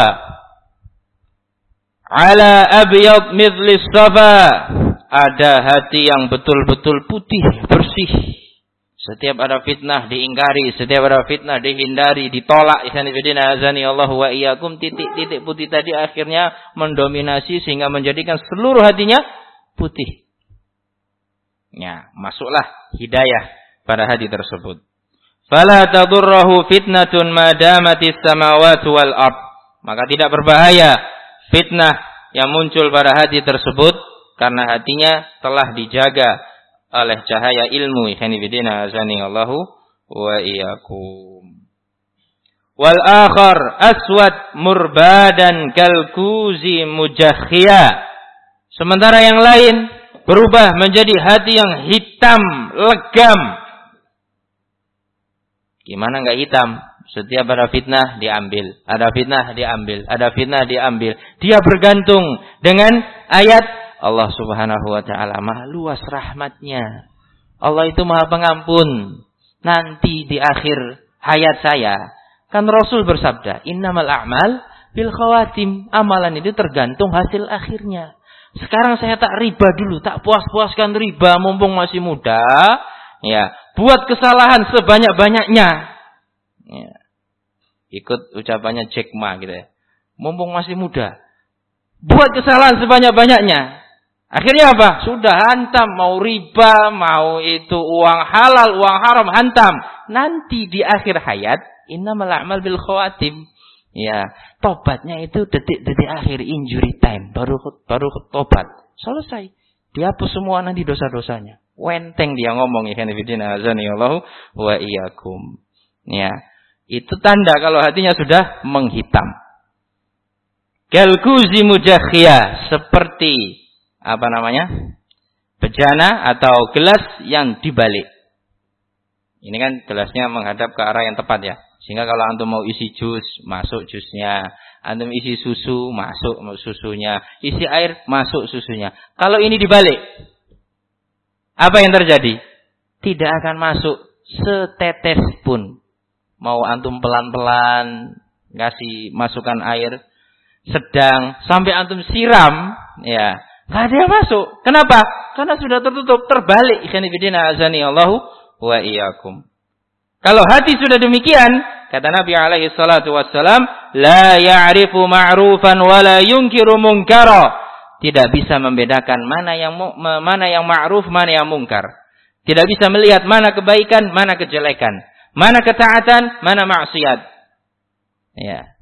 Ala abyad mithli safa, ada hati yang betul-betul putih, bersih. Setiap ada fitnah diingkari, setiap ada fitnah dihindari, ditolak. Ikhwan fillah azani Allah wa iyyakum, titik-titik putih tadi akhirnya mendominasi sehingga menjadikan seluruh hatinya putih. Ya, masuklah hidayah pada hati tersebut. Fala tadurruhu fitnatun ma damatis samawati wal ard. Maka tidak berbahaya fitnah yang muncul pada hati tersebut karena hatinya telah dijaga oleh cahaya ilmu. Ikhwan fillah azani Allahu wa iyyakum. Wal akhar aswad murbadan kalkuzi mujakhia. Sementara yang lain berubah menjadi hati yang hitam, legam. Gimana enggak hitam? Setiap ada fitnah diambil, ada fitnah diambil, ada fitnah diambil. Dia bergantung dengan ayat Allah Subhanahu wa taala Maha luas rahmatnya. Allah itu Maha pengampun. Nanti di akhir hayat saya, kan Rasul bersabda, "Innamal a'mal bil khawatim." Amalan itu tergantung hasil akhirnya. Sekarang saya tak riba dulu, tak puas-puaskan riba mumpung masih muda. Ya, buat kesalahan sebanyak-banyaknya. Ya. Ikut ucapannya Jack Ma gitu ya. Mumpung masih muda, buat kesalahan sebanyak-banyaknya. Akhirnya apa? Sudah hantam, mau riba, mau itu uang halal, uang haram, hantam. Nanti di akhir hayat, innamal a'mal bil khawatim. Ya, tobatnya itu detik-detik akhir, injury time, baru baru tobat. Selesai. Dihapus semua nanti dosa-dosanya. Wenteng dia ngomong, ikhwan fillah azani Allah wa iyyakum. Ya, itu tanda kalau hatinya sudah menghitam. Kalkuzi mujakhia, seperti apa namanya? Bejana atau gelas yang dibalik. Ini kan gelasnya menghadap ke arah yang tepat ya. Sehingga kalau antum mau isi jus, masuk jusnya. Antum isi susu, masuk susunya. Isi air, masuk susunya. Kalau ini dibalik, apa yang terjadi? Tidak akan masuk setetes pun. Mau antum pelan-pelan ngasih masukan air sedang sampai antum siram, ya nggak ada yang masuk. Kenapa? Karena sudah tertutup, terbalik. Ikhwan fillah azani Allahu wa iyyakum. Kalau hati sudah demikian, kata Nabi alaihi salatu wassalam, la ya'rifu ma'rufan wa la yunkiru munkara. Tidak bisa membedakan mana yang mana yang ma'ruf, mana yang mungkar. Tidak bisa melihat mana kebaikan, mana kejelekan, mana ketaatan, mana maksiat. Ya.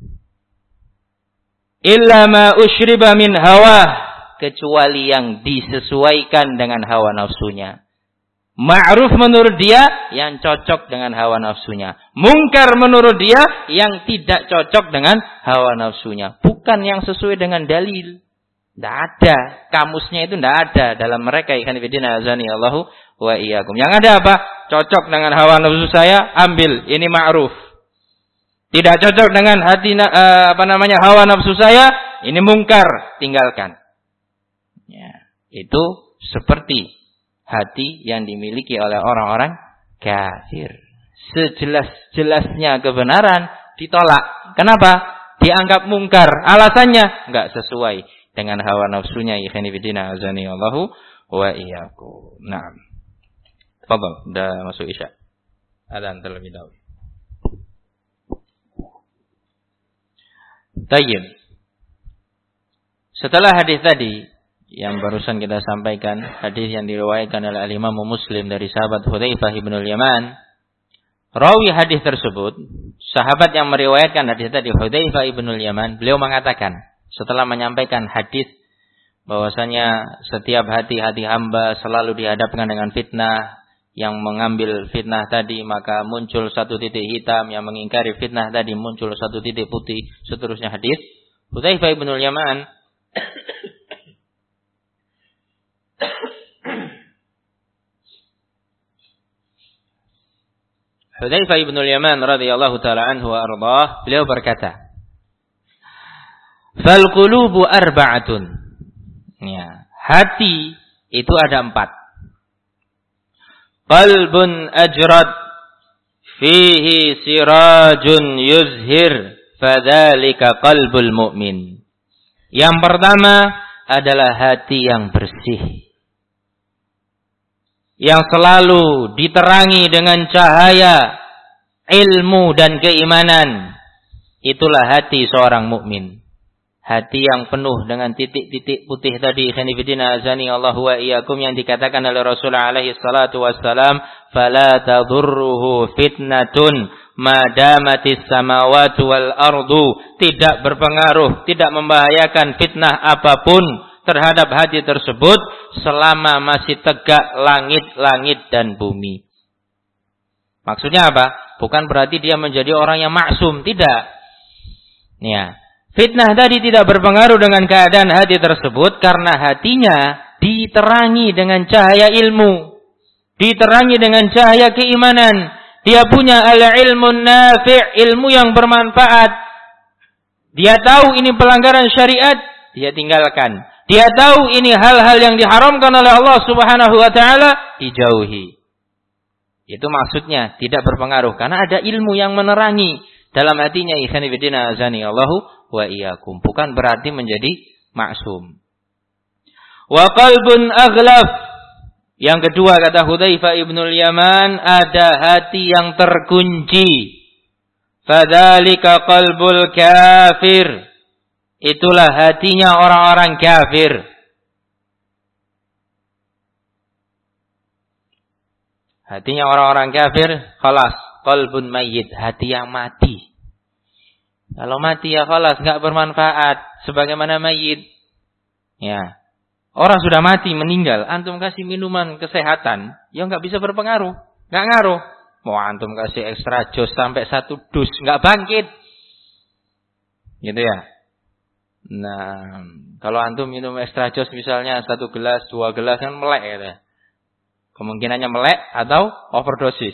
Illa ma ushriba min hawa, kecuali yang disesuaikan dengan hawa nafsunya. Ma'ruf menurut dia yang cocok dengan hawa nafsunya. Mungkar menurut dia yang tidak cocok dengan hawa nafsunya. Bukan yang sesuai dengan dalil. Tidak ada. Kamusnya itu tidak ada dalam mereka. Ikhwan fillah azani Allahu wa iyyakum. Yang ada apa? Cocok dengan hawa nafsu saya, ambil. Ini ma'ruf. Tidak cocok dengan hati uh, apa namanya hawa nafsu saya, ini mungkar, tinggalkan. Ya, itu seperti hati yang dimiliki oleh orang-orang kafir. Sejelas-jelasnya kebenaran ditolak. Kenapa? Dianggap mungkar. Alasannya enggak sesuai dengan hawa nafsunya. Ikhwani fillah azani Allahu wa iyyakum. Naam. Tafadhal, sudah masuk Isya. Adzan terlebih dahulu. Tayyib. Setelah hadis tadi yang barusan kita sampaikan, hadis yang diriwayatkan oleh Imam Muslim dari sahabat Hudzaifah bin Yaman. Rawi hadis tersebut, sahabat yang meriwayatkan hadis tadi Hudzaifah bin Yaman, beliau mengatakan setelah menyampaikan hadis bahwasanya setiap hati-hati hamba selalu dihadapkan dengan fitnah, yang mengambil fitnah tadi maka muncul satu titik hitam, yang mengingkari fitnah tadi muncul satu titik putih, seterusnya hadis Hudzaifah bin Yaman Hudzaifah bin Yaman radhiyallahu taala anhu wa ardhah, beliau berkata, "Fal qulubu arba'atun." Ya, hati itu ada empat. Qalbun ajrad fihi sirajun yuzhir fadzalika qalbul mu'min. Yang pertama adalah hati yang bersih, yang selalu diterangi dengan cahaya ilmu dan keimanan. Itulah hati seorang mukmin. Hati yang penuh dengan titik-titik putih tadi, khanifidina azani Allahu wa iyyakum, yang dikatakan oleh Rasulullah alaihi salatu wassalam, fala tadurruhu fitnatun madamatis samawati wal ardu. Tidak berpengaruh, tidak membahayakan fitnah apapun terhadap hati tersebut selama masih tegak langit-langit dan bumi. Maksudnya apa? Bukan berarti dia menjadi orang yang maksum, tidak. Ya. Fitnah tadi tidak berpengaruh dengan keadaan hati tersebut karena hatinya diterangi dengan cahaya ilmu, diterangi dengan cahaya keimanan. Dia punya al-ilmun nafi', ilmu yang bermanfaat. Dia tahu ini pelanggaran syariat, dia tinggalkan. Dia tahu ini hal-hal yang diharamkan oleh Allah Subhanahu wa taala, dijauhi. Itu maksudnya tidak berpengaruh karena ada ilmu yang menerangi dalam hatinya. Ikhwani fillah azani Allahu wa iyyakum. Bukan berarti menjadi maksum. Wa qalbun aghlaf. Yang kedua kata Hudzaifah bin Yaman, ada hati yang terkunci. Fadzalika qalbul kafir. Itulah hatinya orang-orang kafir. Hatinya orang-orang kafir, khalas, qalbun mayyit, hati yang mati. Kalau mati ya khalas, enggak bermanfaat, sebagaimana mayyit. Ya. Orang sudah mati, meninggal, antum kasih minuman kesehatan, ya enggak bisa berpengaruh, enggak ngaruh. Mau antum kasih ekstra jos sampai satu dus, enggak bangkit. Gitu ya. Nah, kalau antum minum ekstra jos misalnya satu gelas, dua gelas kan melek ya. Kemungkinannya melek atau overdosis.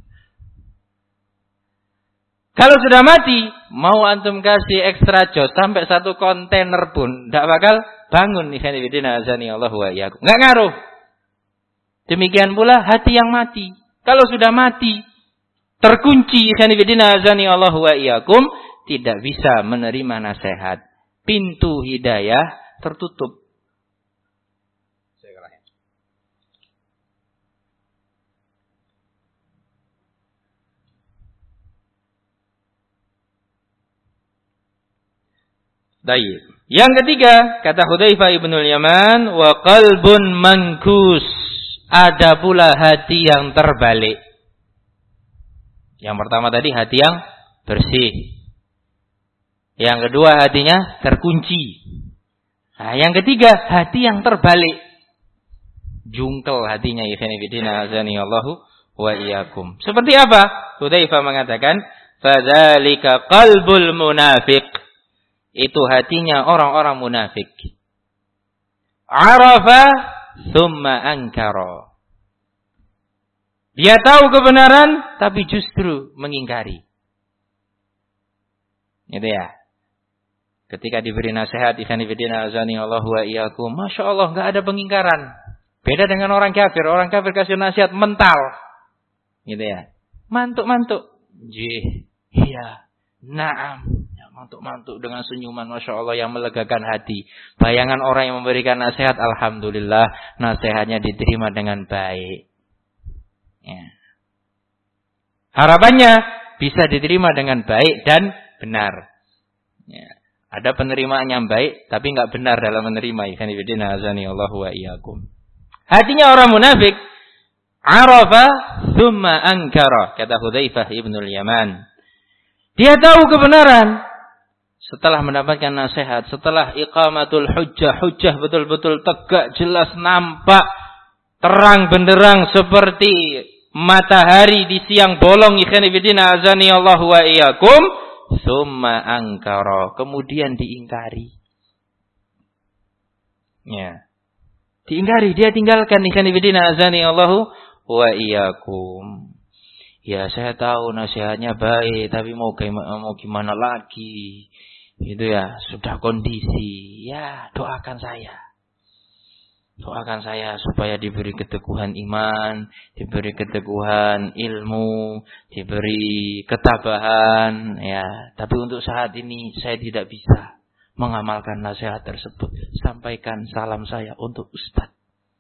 Kalau sudah mati, mau antum kasih ekstra jos sampai satu kontainer pun tidak bakal bangun. Nggak ngaruh. Demikian pula hati yang mati. Kalau sudah mati, terkunci, tidak bisa menerima nasihat. Pintu hidayah tertutup. Baik. Yang ketiga, kata Hudzaifah bin Yaman, wa qalbun mankus. Ada pula hati yang terbalik. Yang pertama tadi hati yang bersih. Yang kedua hatinya terkunci. Nah, yang ketiga hati yang terbalik. Jungkel hatinya, ikhwani fillah azani Allahu wa iyyakum. Seperti apa? Hudzaifah mengatakan, fadzalika qalbul munafiq. Itu hatinya orang-orang munafik. Arafa thumma ankara. Dia tahu kebenaran tapi justru mengingkari. Itu ya. Ketika diberi nasihat, ikhwan fillah azani Allahu wa iyyakum, Masya Allah, enggak ada pengingkaran. Beda dengan orang kafir. Orang kafir kasih nasihat mental. Gitu ya. Mantuk-mantuk. Jih. Iya. Naam. Ya, mantuk-mantuk dengan senyuman. Masya Allah yang melegakan hati. Bayangan orang yang memberikan nasihat. Alhamdulillah. Nasihatnya diterima dengan baik. Ya. Harapannya bisa diterima dengan baik dan benar. Ya. Ada penerimaan yang baik. Tapi nggak benar dalam menerima. Ikhwan fillah azani Allahu wa iyyakum. Hatinya orang munafik, arafa thumma ankara, kata Hudzaifah ibnul Yaman. Dia tahu kebenaran setelah mendapatkan nasihat, setelah iqamatul hujjah, hujjah betul-betul tegak, jelas, nampak, terang benderang seperti matahari di siang bolong. Ikhwan fillah azani Allahu wa iyyakum. Thumma ankara, kemudian diingkari. Ya. Diingkari, dia tinggalkan. Ikhwan fillah azani Allahu wa iyyakum. Ya, saya tahu nasihatnya baik, tapi mau gimana, mau gimana lagi? Itu ya, sudah kondisi. Ya, doakan saya. Doakan saya supaya diberi keteguhan iman, diberi keteguhan ilmu, diberi ketabahan, ya. Tapi untuk saat ini saya tidak bisa mengamalkan nasihat tersebut. Sampaikan salam saya untuk Ustaz.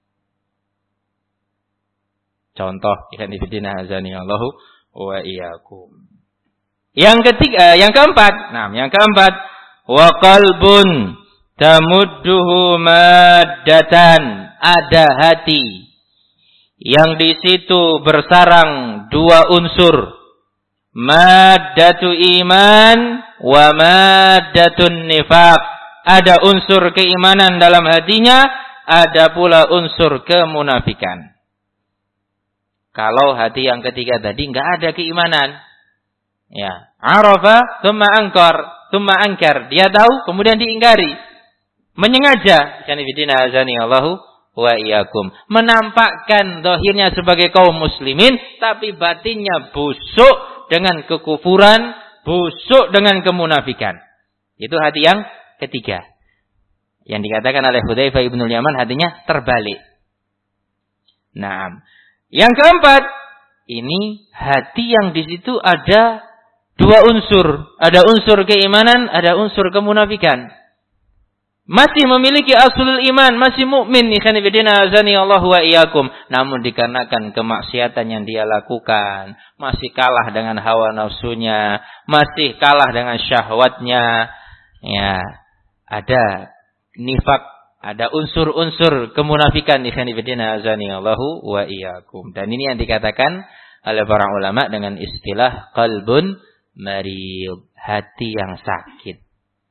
Contoh, ikhwan fillah azani Allahu wa iyyakum. Yang ketiga, yang keempat, nah, yang keempat, wa qalbun tamudduhu maddatan, ada hati yang di situ bersarang dua unsur, maddatu iman wa maddatun nifaq. Ada unsur keimanan dalam hatinya, ada pula unsur kemunafikan. Kalau hati yang ketiga tadi enggak ada keimanan, ya, arafa tsumma ankar, tsumma ankar, dia tahu kemudian diingkari. Menyengaja, kanifidina azani Allahu wa iyyakum, menampakkan zahirnya sebagai kaum muslimin tapi batinnya busuk dengan kekufuran, busuk dengan kemunafikan. Itu hati yang ketiga. Yang dikatakan oleh Hudzaifah ibnul Yaman, hatinya terbalik. Nah, yang keempat, ini hati yang di situ ada dua unsur, ada unsur keimanan, ada unsur kemunafikan. Masih memiliki aslul iman, masih mukmin, ikhwan fillah azani Allahu wa iyyakum, namun dikarenakan kemaksiatan yang dia lakukan, masih kalah dengan hawa nafsunya, masih kalah dengan syahwatnya, ya, ada nifak, ada unsur-unsur kemunafikan, ikhwan fillah azani Allahu wa iyyakum. Dan ini yang dikatakan oleh para ulama dengan istilah qalbun marid, hati yang sakit.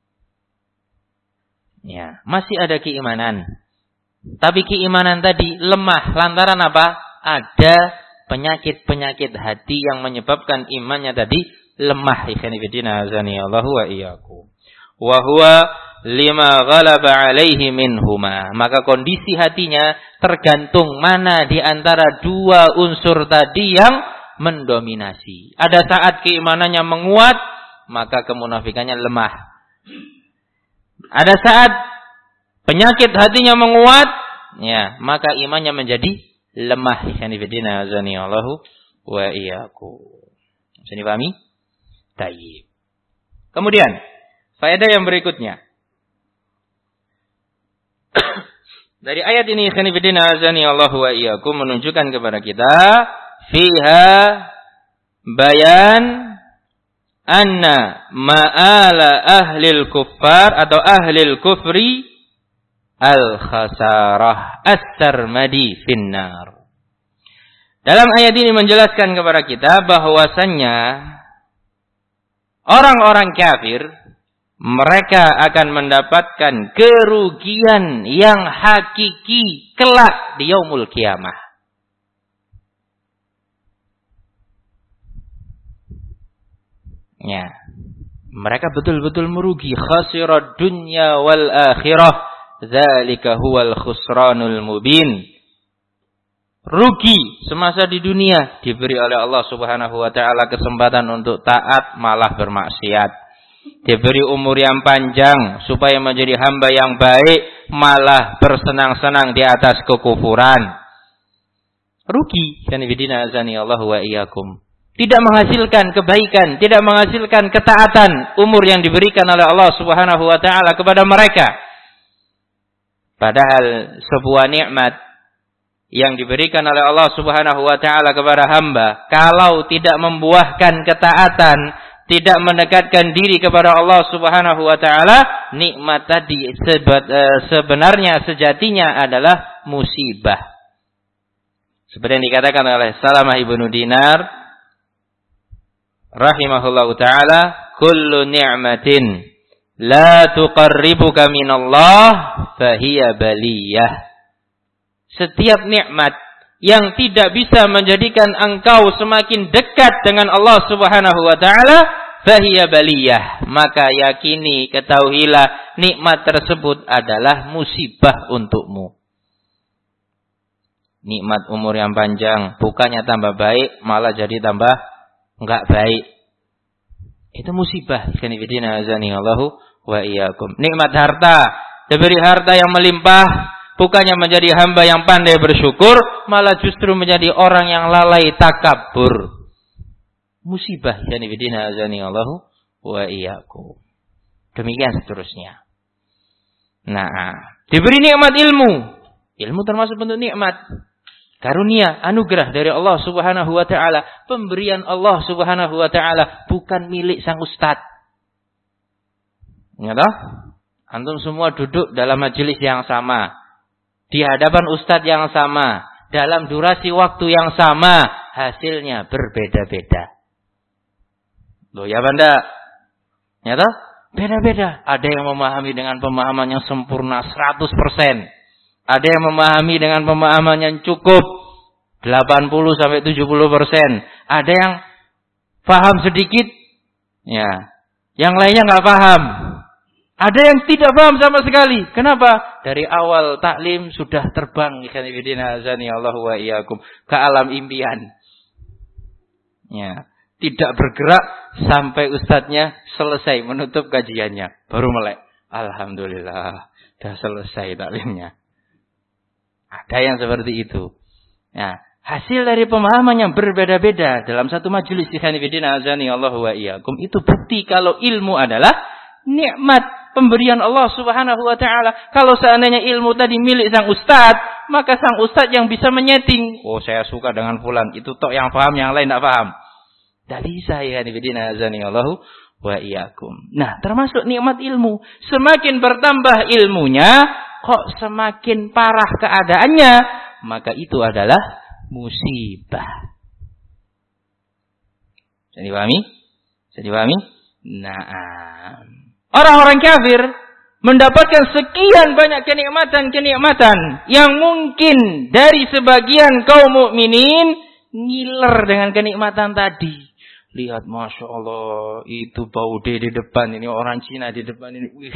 Ya, masih ada keimanan. Tapi keimanan tadi lemah lantaran apa? Ada penyakit-penyakit hati yang menyebabkan imannya tadi lemah. Ikhwan fillah azani Allahu wa iyyakum. Wa huwa lima ghalaba alaihi minhuma. Maka kondisi hatinya tergantung mana di antara dua unsur tadi yang mendominasi. Ada saat keimanannya menguat, maka kemunafikannya lemah. Ada saat penyakit hatinya menguat, ya, maka imannya menjadi lemah. Ikhwan fillah azani Allahu wa iyyakum. Bisa dipahami? Baik. Kemudian, faedah yang berikutnya. Dari ayat ini ikhwan fillah azani Allahu wa iyyakum menunjukkan kepada kita fiha bayan anna ma'ala ahlil kuffar atau ahlil kufri al-khasarah as-sarmadi finnar. Dalam ayat ini menjelaskan kepada kita bahwasannya orang-orang kafir mereka akan mendapatkan kerugian yang hakiki kelak di yaumul kiamah. Ya, mereka betul-betul merugi. Khasirad dunya wal akhirah, dzalika huwal khusranul mubin. Rugi semasa di dunia, diberi oleh Allah Subhanahu wa taala kesempatan untuk taat malah bermaksiat. Diberi umur yang panjang supaya menjadi hamba yang baik, malah bersenang-senang di atas kekufuran. Rugi. Kanibidina azani Allah wa iyyakum. Tidak menghasilkan kebaikan, tidak menghasilkan ketaatan umur yang diberikan oleh Allah Subhanahu wa taala kepada mereka. Padahal sebuah nikmat yang diberikan oleh Allah Subhanahu wa taala kepada hamba, kalau tidak membuahkan ketaatan, tidak mendekatkan diri kepada Allah Subhanahu wa taala, nikmat tadi sebenarnya sejatinya adalah musibah. Seperti yang dikatakan oleh Salamah ibnu Dinar rahimahullahu taala, kullu ni'matin la tuqarribuka minallah fahiya baliyah. Setiap nikmat yang tidak bisa menjadikan engkau semakin dekat dengan Allah Subhanahu wa taala, fahiya baliyah, maka yakini, ketahuilah nikmat tersebut adalah musibah untukmu. Nikmat umur yang panjang bukannya tambah baik, malah jadi tambah enggak baik. Itu musibah. Kanibidina azani Allahu wa iyyakum. Nikmat harta, diberi harta yang melimpah, bukannya menjadi hamba yang pandai bersyukur, malah justru menjadi orang yang lalai takabur. Musibah. Kanibidina azani Allahu wa iyyakum. Demikian seterusnya. Nah, diberi nikmat ilmu. Ilmu termasuk bentuk nikmat. Karunia, anugerah dari Allah Subhanahu wa taala, pemberian Allah Subhanahu wa taala, bukan milik sang ustaz. Ya toh? Antum semua duduk dalam majelis yang sama, di hadapan ustaz yang sama, dalam durasi waktu yang sama, hasilnya berbeda-beda. Loh ya Banda? Ya toh? Beda-beda. Ada yang memahami dengan pemahaman yang sempurna seratus persen. Ada yang memahami dengan pemahaman yang cukup delapan puluh sampai tujuh puluh persen. Ada yang paham sedikit, ya. Yang lainnya nggak paham. Ada yang tidak paham sama sekali. Kenapa? Dari awal taklim sudah terbang ikhwan fillah azani Allah wa iyyakum ke alam impian. Ya, tidak bergerak sampai ustadznya selesai menutup kajiannya, baru melek. Alhamdulillah, sudah selesai taklimnya. Ada yang seperti itu. Nah, hasil dari pemahaman yang berbeda-beda dalam satu majelis ikhwan fillah azani Allah wa iyyakum, itu bukti kalau ilmu adalah nikmat pemberian Allah Subhanahu wa taala. Kalau seandainya ilmu tadi milik sang ustaz, maka sang ustaz yang bisa menyeting. Oh, saya suka dengan fulan, itu tok yang paham, yang lain tidak paham. Tidak bisa ya ikhwan azani Allah wa iyyakum. Nah, termasuk nikmat ilmu. Semakin bertambah ilmunya, kok semakin parah keadaannya, maka itu adalah musibah. Bisa dipahami? Bisa dipahami? Nah, orang-orang kafir mendapatkan sekian banyak kenikmatan-kenikmatan yang mungkin dari sebagian kaum mukminin ngiler dengan kenikmatan tadi. Lihat, Masya Allah, itu Baude di depan, ini orang Cina di depan ini. Wih,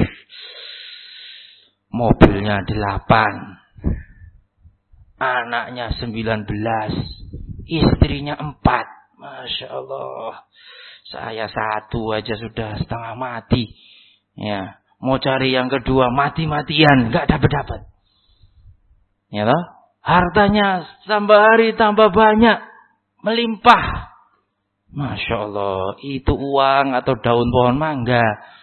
mobilnya delapan, anaknya sembilan belas, istrinya empat. Masya Allah, saya satu aja sudah setengah mati. Ya, mau cari yang kedua mati-matian, nggak dapat-dapat. Ya loh, hartanya tambah hari tambah banyak, melimpah. Masya Allah, itu uang atau daun pohon mangga.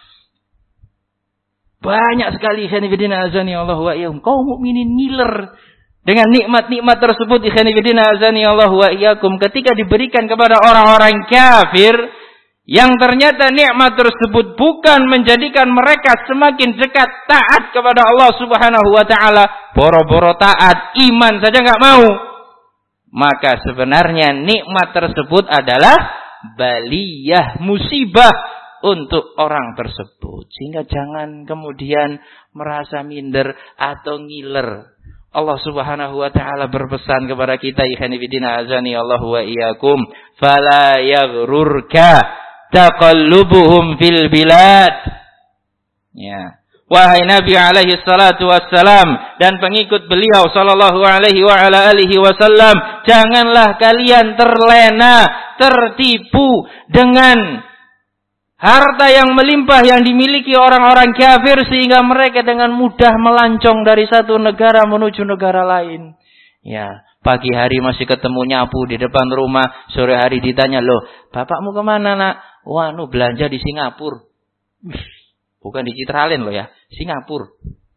Banyak sekali ikhwan fillah azani Allah wa iyyakum, kaum mukminin ngiler dengan nikmat-nikmat tersebut ikhwan fillah azani Allah wa iyyakum ketika diberikan kepada orang-orang kafir yang ternyata nikmat tersebut bukan menjadikan mereka semakin dekat taat kepada Allah Subhanahu wa taala, boro-boro taat, iman saja enggak mau. Maka sebenarnya nikmat tersebut adalah baliyah, musibah untuk orang tersebut. Sehingga jangan kemudian merasa minder atau ngiler. Allah Subhanahu wa taala berpesan kepada kita, ikhwan fillah azani Allah wa iyyakum, fala yaghrurka taqallubuhum fil bilad. Ya. Wahai Nabi alaihi salatu wassalam dan pengikut beliau sallallahu alaihi wa ala alihi wasallam, janganlah kalian terlena, tertipu dengan Harta yang melimpah yang dimiliki orang-orang kafir sehingga mereka dengan mudah melancong dari satu negara menuju negara lain. Ya, pagi hari masih ketemu nyapu di depan rumah, sore hari ditanya, "Loh, bapakmu kemana, Nak?" "Wah, nu belanja di Singapura." Bukan di Citralen loh ya, Singapura.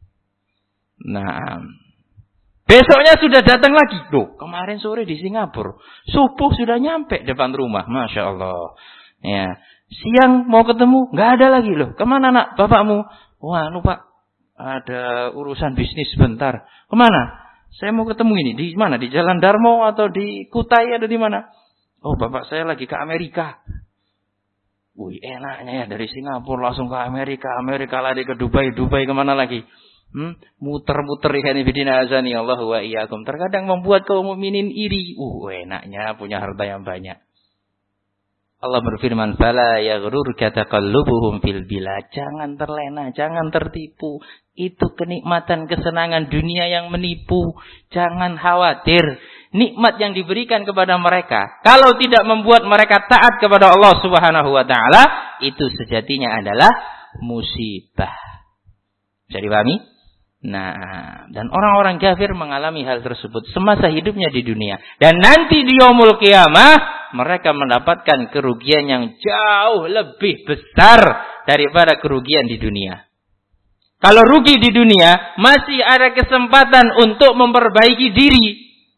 Nah, besoknya sudah datang lagi. Loh, kemarin sore di Singapura. Subuh sudah nyampe depan rumah. Masya Allah. Ya. Siang mau ketemu, nggak ada lagi loh. Kemana, Nak, bapakmu? "Wah, nu Pak, ada urusan bisnis sebentar." "Kemana?" "Saya mau ketemu ini." "Di mana? Di Jalan Darmo atau di Kutai atau di mana?" "Oh, bapak saya lagi ke Amerika." Wih, enaknya ya dari Singapura langsung ke Amerika, Amerika lari ke Dubai, Dubai kemana lagi? Hmm, muter-muter ikhwan fillah azani Allah wa iyyakum. Terkadang membuat kaum mukminin iri. Uh, enaknya punya harta yang banyak. Allah berfirman, "Fala yaghrurka taqallubuhum fil bilad." Jangan terlena, jangan tertipu. Itu kenikmatan kesenangan dunia yang menipu. Jangan khawatir. Nikmat yang diberikan kepada mereka, kalau tidak membuat mereka taat kepada Allah Subhanahu wa taala, itu sejatinya adalah musibah. Bisa dipahami? Nah, dan orang-orang kafir mengalami hal tersebut semasa hidupnya di dunia. Dan nanti di yaumul qiyamah, mereka mendapatkan kerugian yang jauh lebih besar daripada kerugian di dunia. Kalau rugi di dunia, masih ada kesempatan untuk memperbaiki diri.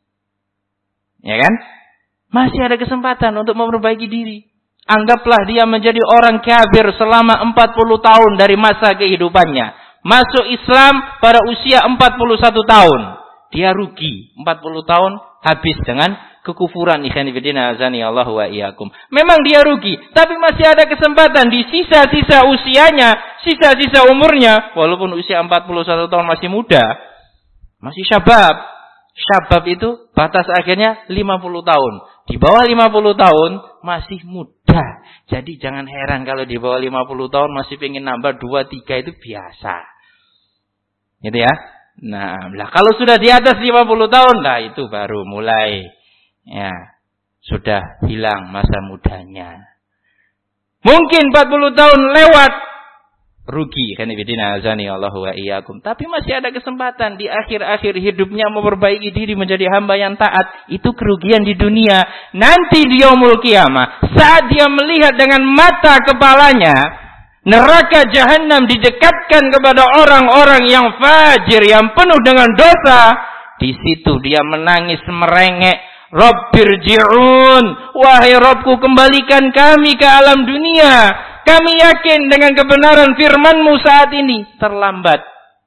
Ya kan? Masih ada kesempatan untuk memperbaiki diri. Anggaplah dia menjadi orang kafir selama empat puluh tahun dari masa kehidupannya. Masuk Islam pada usia empat puluh satu tahun. Dia rugi. empat puluh tahun habis dengan kekufuran. Ikhwan fillah azani Allah wa iyyakum. Memang dia rugi. Tapi masih ada kesempatan di sisa-sisa usianya. Sisa-sisa umurnya. Walaupun usia empat puluh satu tahun masih muda. Masih syabab. Syabab itu batas akhirnya lima puluh tahun. Di bawah lima puluh tahun masih muda. Jadi jangan heran kalau di bawah lima puluh tahun masih pengen nambah dua tiga itu biasa. Gitu ya. Nah, lah kalau sudah di atas lima puluh tahun, nah itu baru mulai ya sudah hilang masa mudanya. Mungkin empat puluh tahun lewat, rugi kan ibadina azani Allah wa iyyakum. Tapi masih ada kesempatan di akhir-akhir hidupnya memperbaiki diri menjadi hamba yang taat. Itu kerugian di dunia. Nanti di yaumul qiyamah, saat dia melihat dengan mata kepalanya neraka jahanam didekatkan kepada orang-orang yang fajir, yang penuh dengan dosa, di situ dia menangis merengek, "Rabbirji'un, wahai Rabbku, kembalikan kami ke alam dunia. Kami yakin dengan kebenaran firman-Mu saat ini." Terlambat.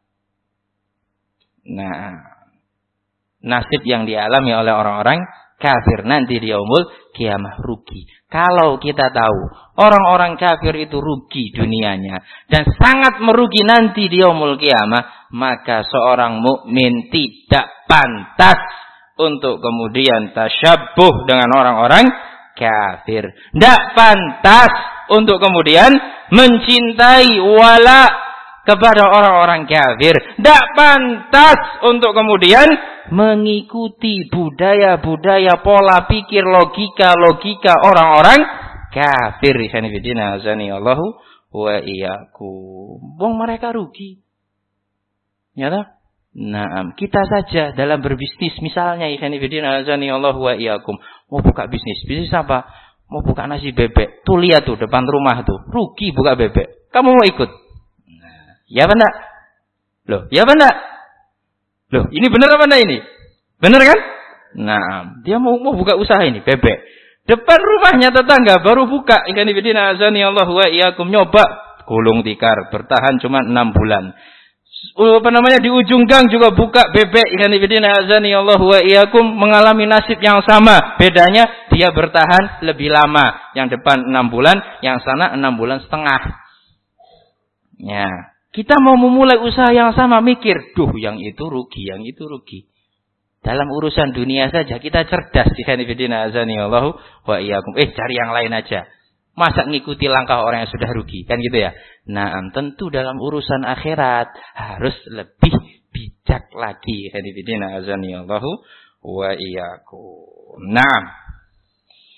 Nah, nasib yang dialami oleh orang-orang kafir nanti di yaumul kiamah rugi. Kalau kita tahu orang-orang kafir itu rugi dunianya dan sangat merugi nanti di yaumul kiamah, maka seorang mukmin tidak pantas untuk kemudian tasyabbuh dengan orang-orang kafir. Tidak pantas untuk kemudian mencintai wala kepada orang-orang kafir. Tidak pantas untuk kemudian mengikuti budaya-budaya, pola pikir, logika-logika orang-orang kafir. Ikhwanifidina azani Allahu wa iyyakum. Wong mereka rugi. Ya toh? Nah, kita saja dalam berbisnis misalnya, ikhwanifidina azani Allahu wa iyyakum, mau buka bisnis. Bisnis apa? Mau buka nasi bebek. Tuh lihat tuh depan rumah tuh, rugi buka bebek. Kamu mau ikut? Nah, ya apa enggak? Loh, ya apa enggak? Loh, ini benar apa enggak ini? Benar kan? Nah, dia mau mau buka usaha ini, bebek. Depan rumahnya tetangga baru buka. Ikan ibadina azani Allah wa iyyakum, nyoba gulung tikar, bertahan cuma enam bulan. Apa namanya, di ujung gang juga buka bebek. Ikan ibadina azani Allah wa iyyakum, mengalami nasib yang sama. Bedanya dia bertahan lebih lama. Yang depan enam bulan, yang sana enam bulan setengah. Ya. Kita mau memulai usaha yang sama, mikir, duh yang itu rugi, yang itu rugi. Dalam urusan dunia saja kita cerdas. Ikhwanifidina azani Allahu wa iyyakum. Eh, cari yang lain aja. Masa ngikuti langkah orang yang sudah rugi, kan gitu ya. Nah, tentu dalam urusan akhirat harus lebih bijak lagi. Ikhwanifidina azani Allahu wa iyyakum. Nah,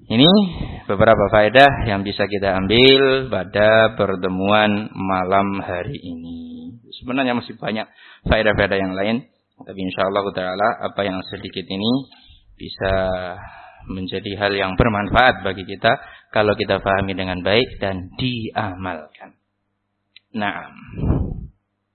Ini beberapa faedah yang bisa kita ambil pada pertemuan malam hari ini. Sebenarnya masih banyak faedah-faedah yang lain, tapi insyaallah taala apa yang sedikit ini bisa menjadi hal yang bermanfaat bagi kita kalau kita pahami dengan baik dan diamalkan. Nah,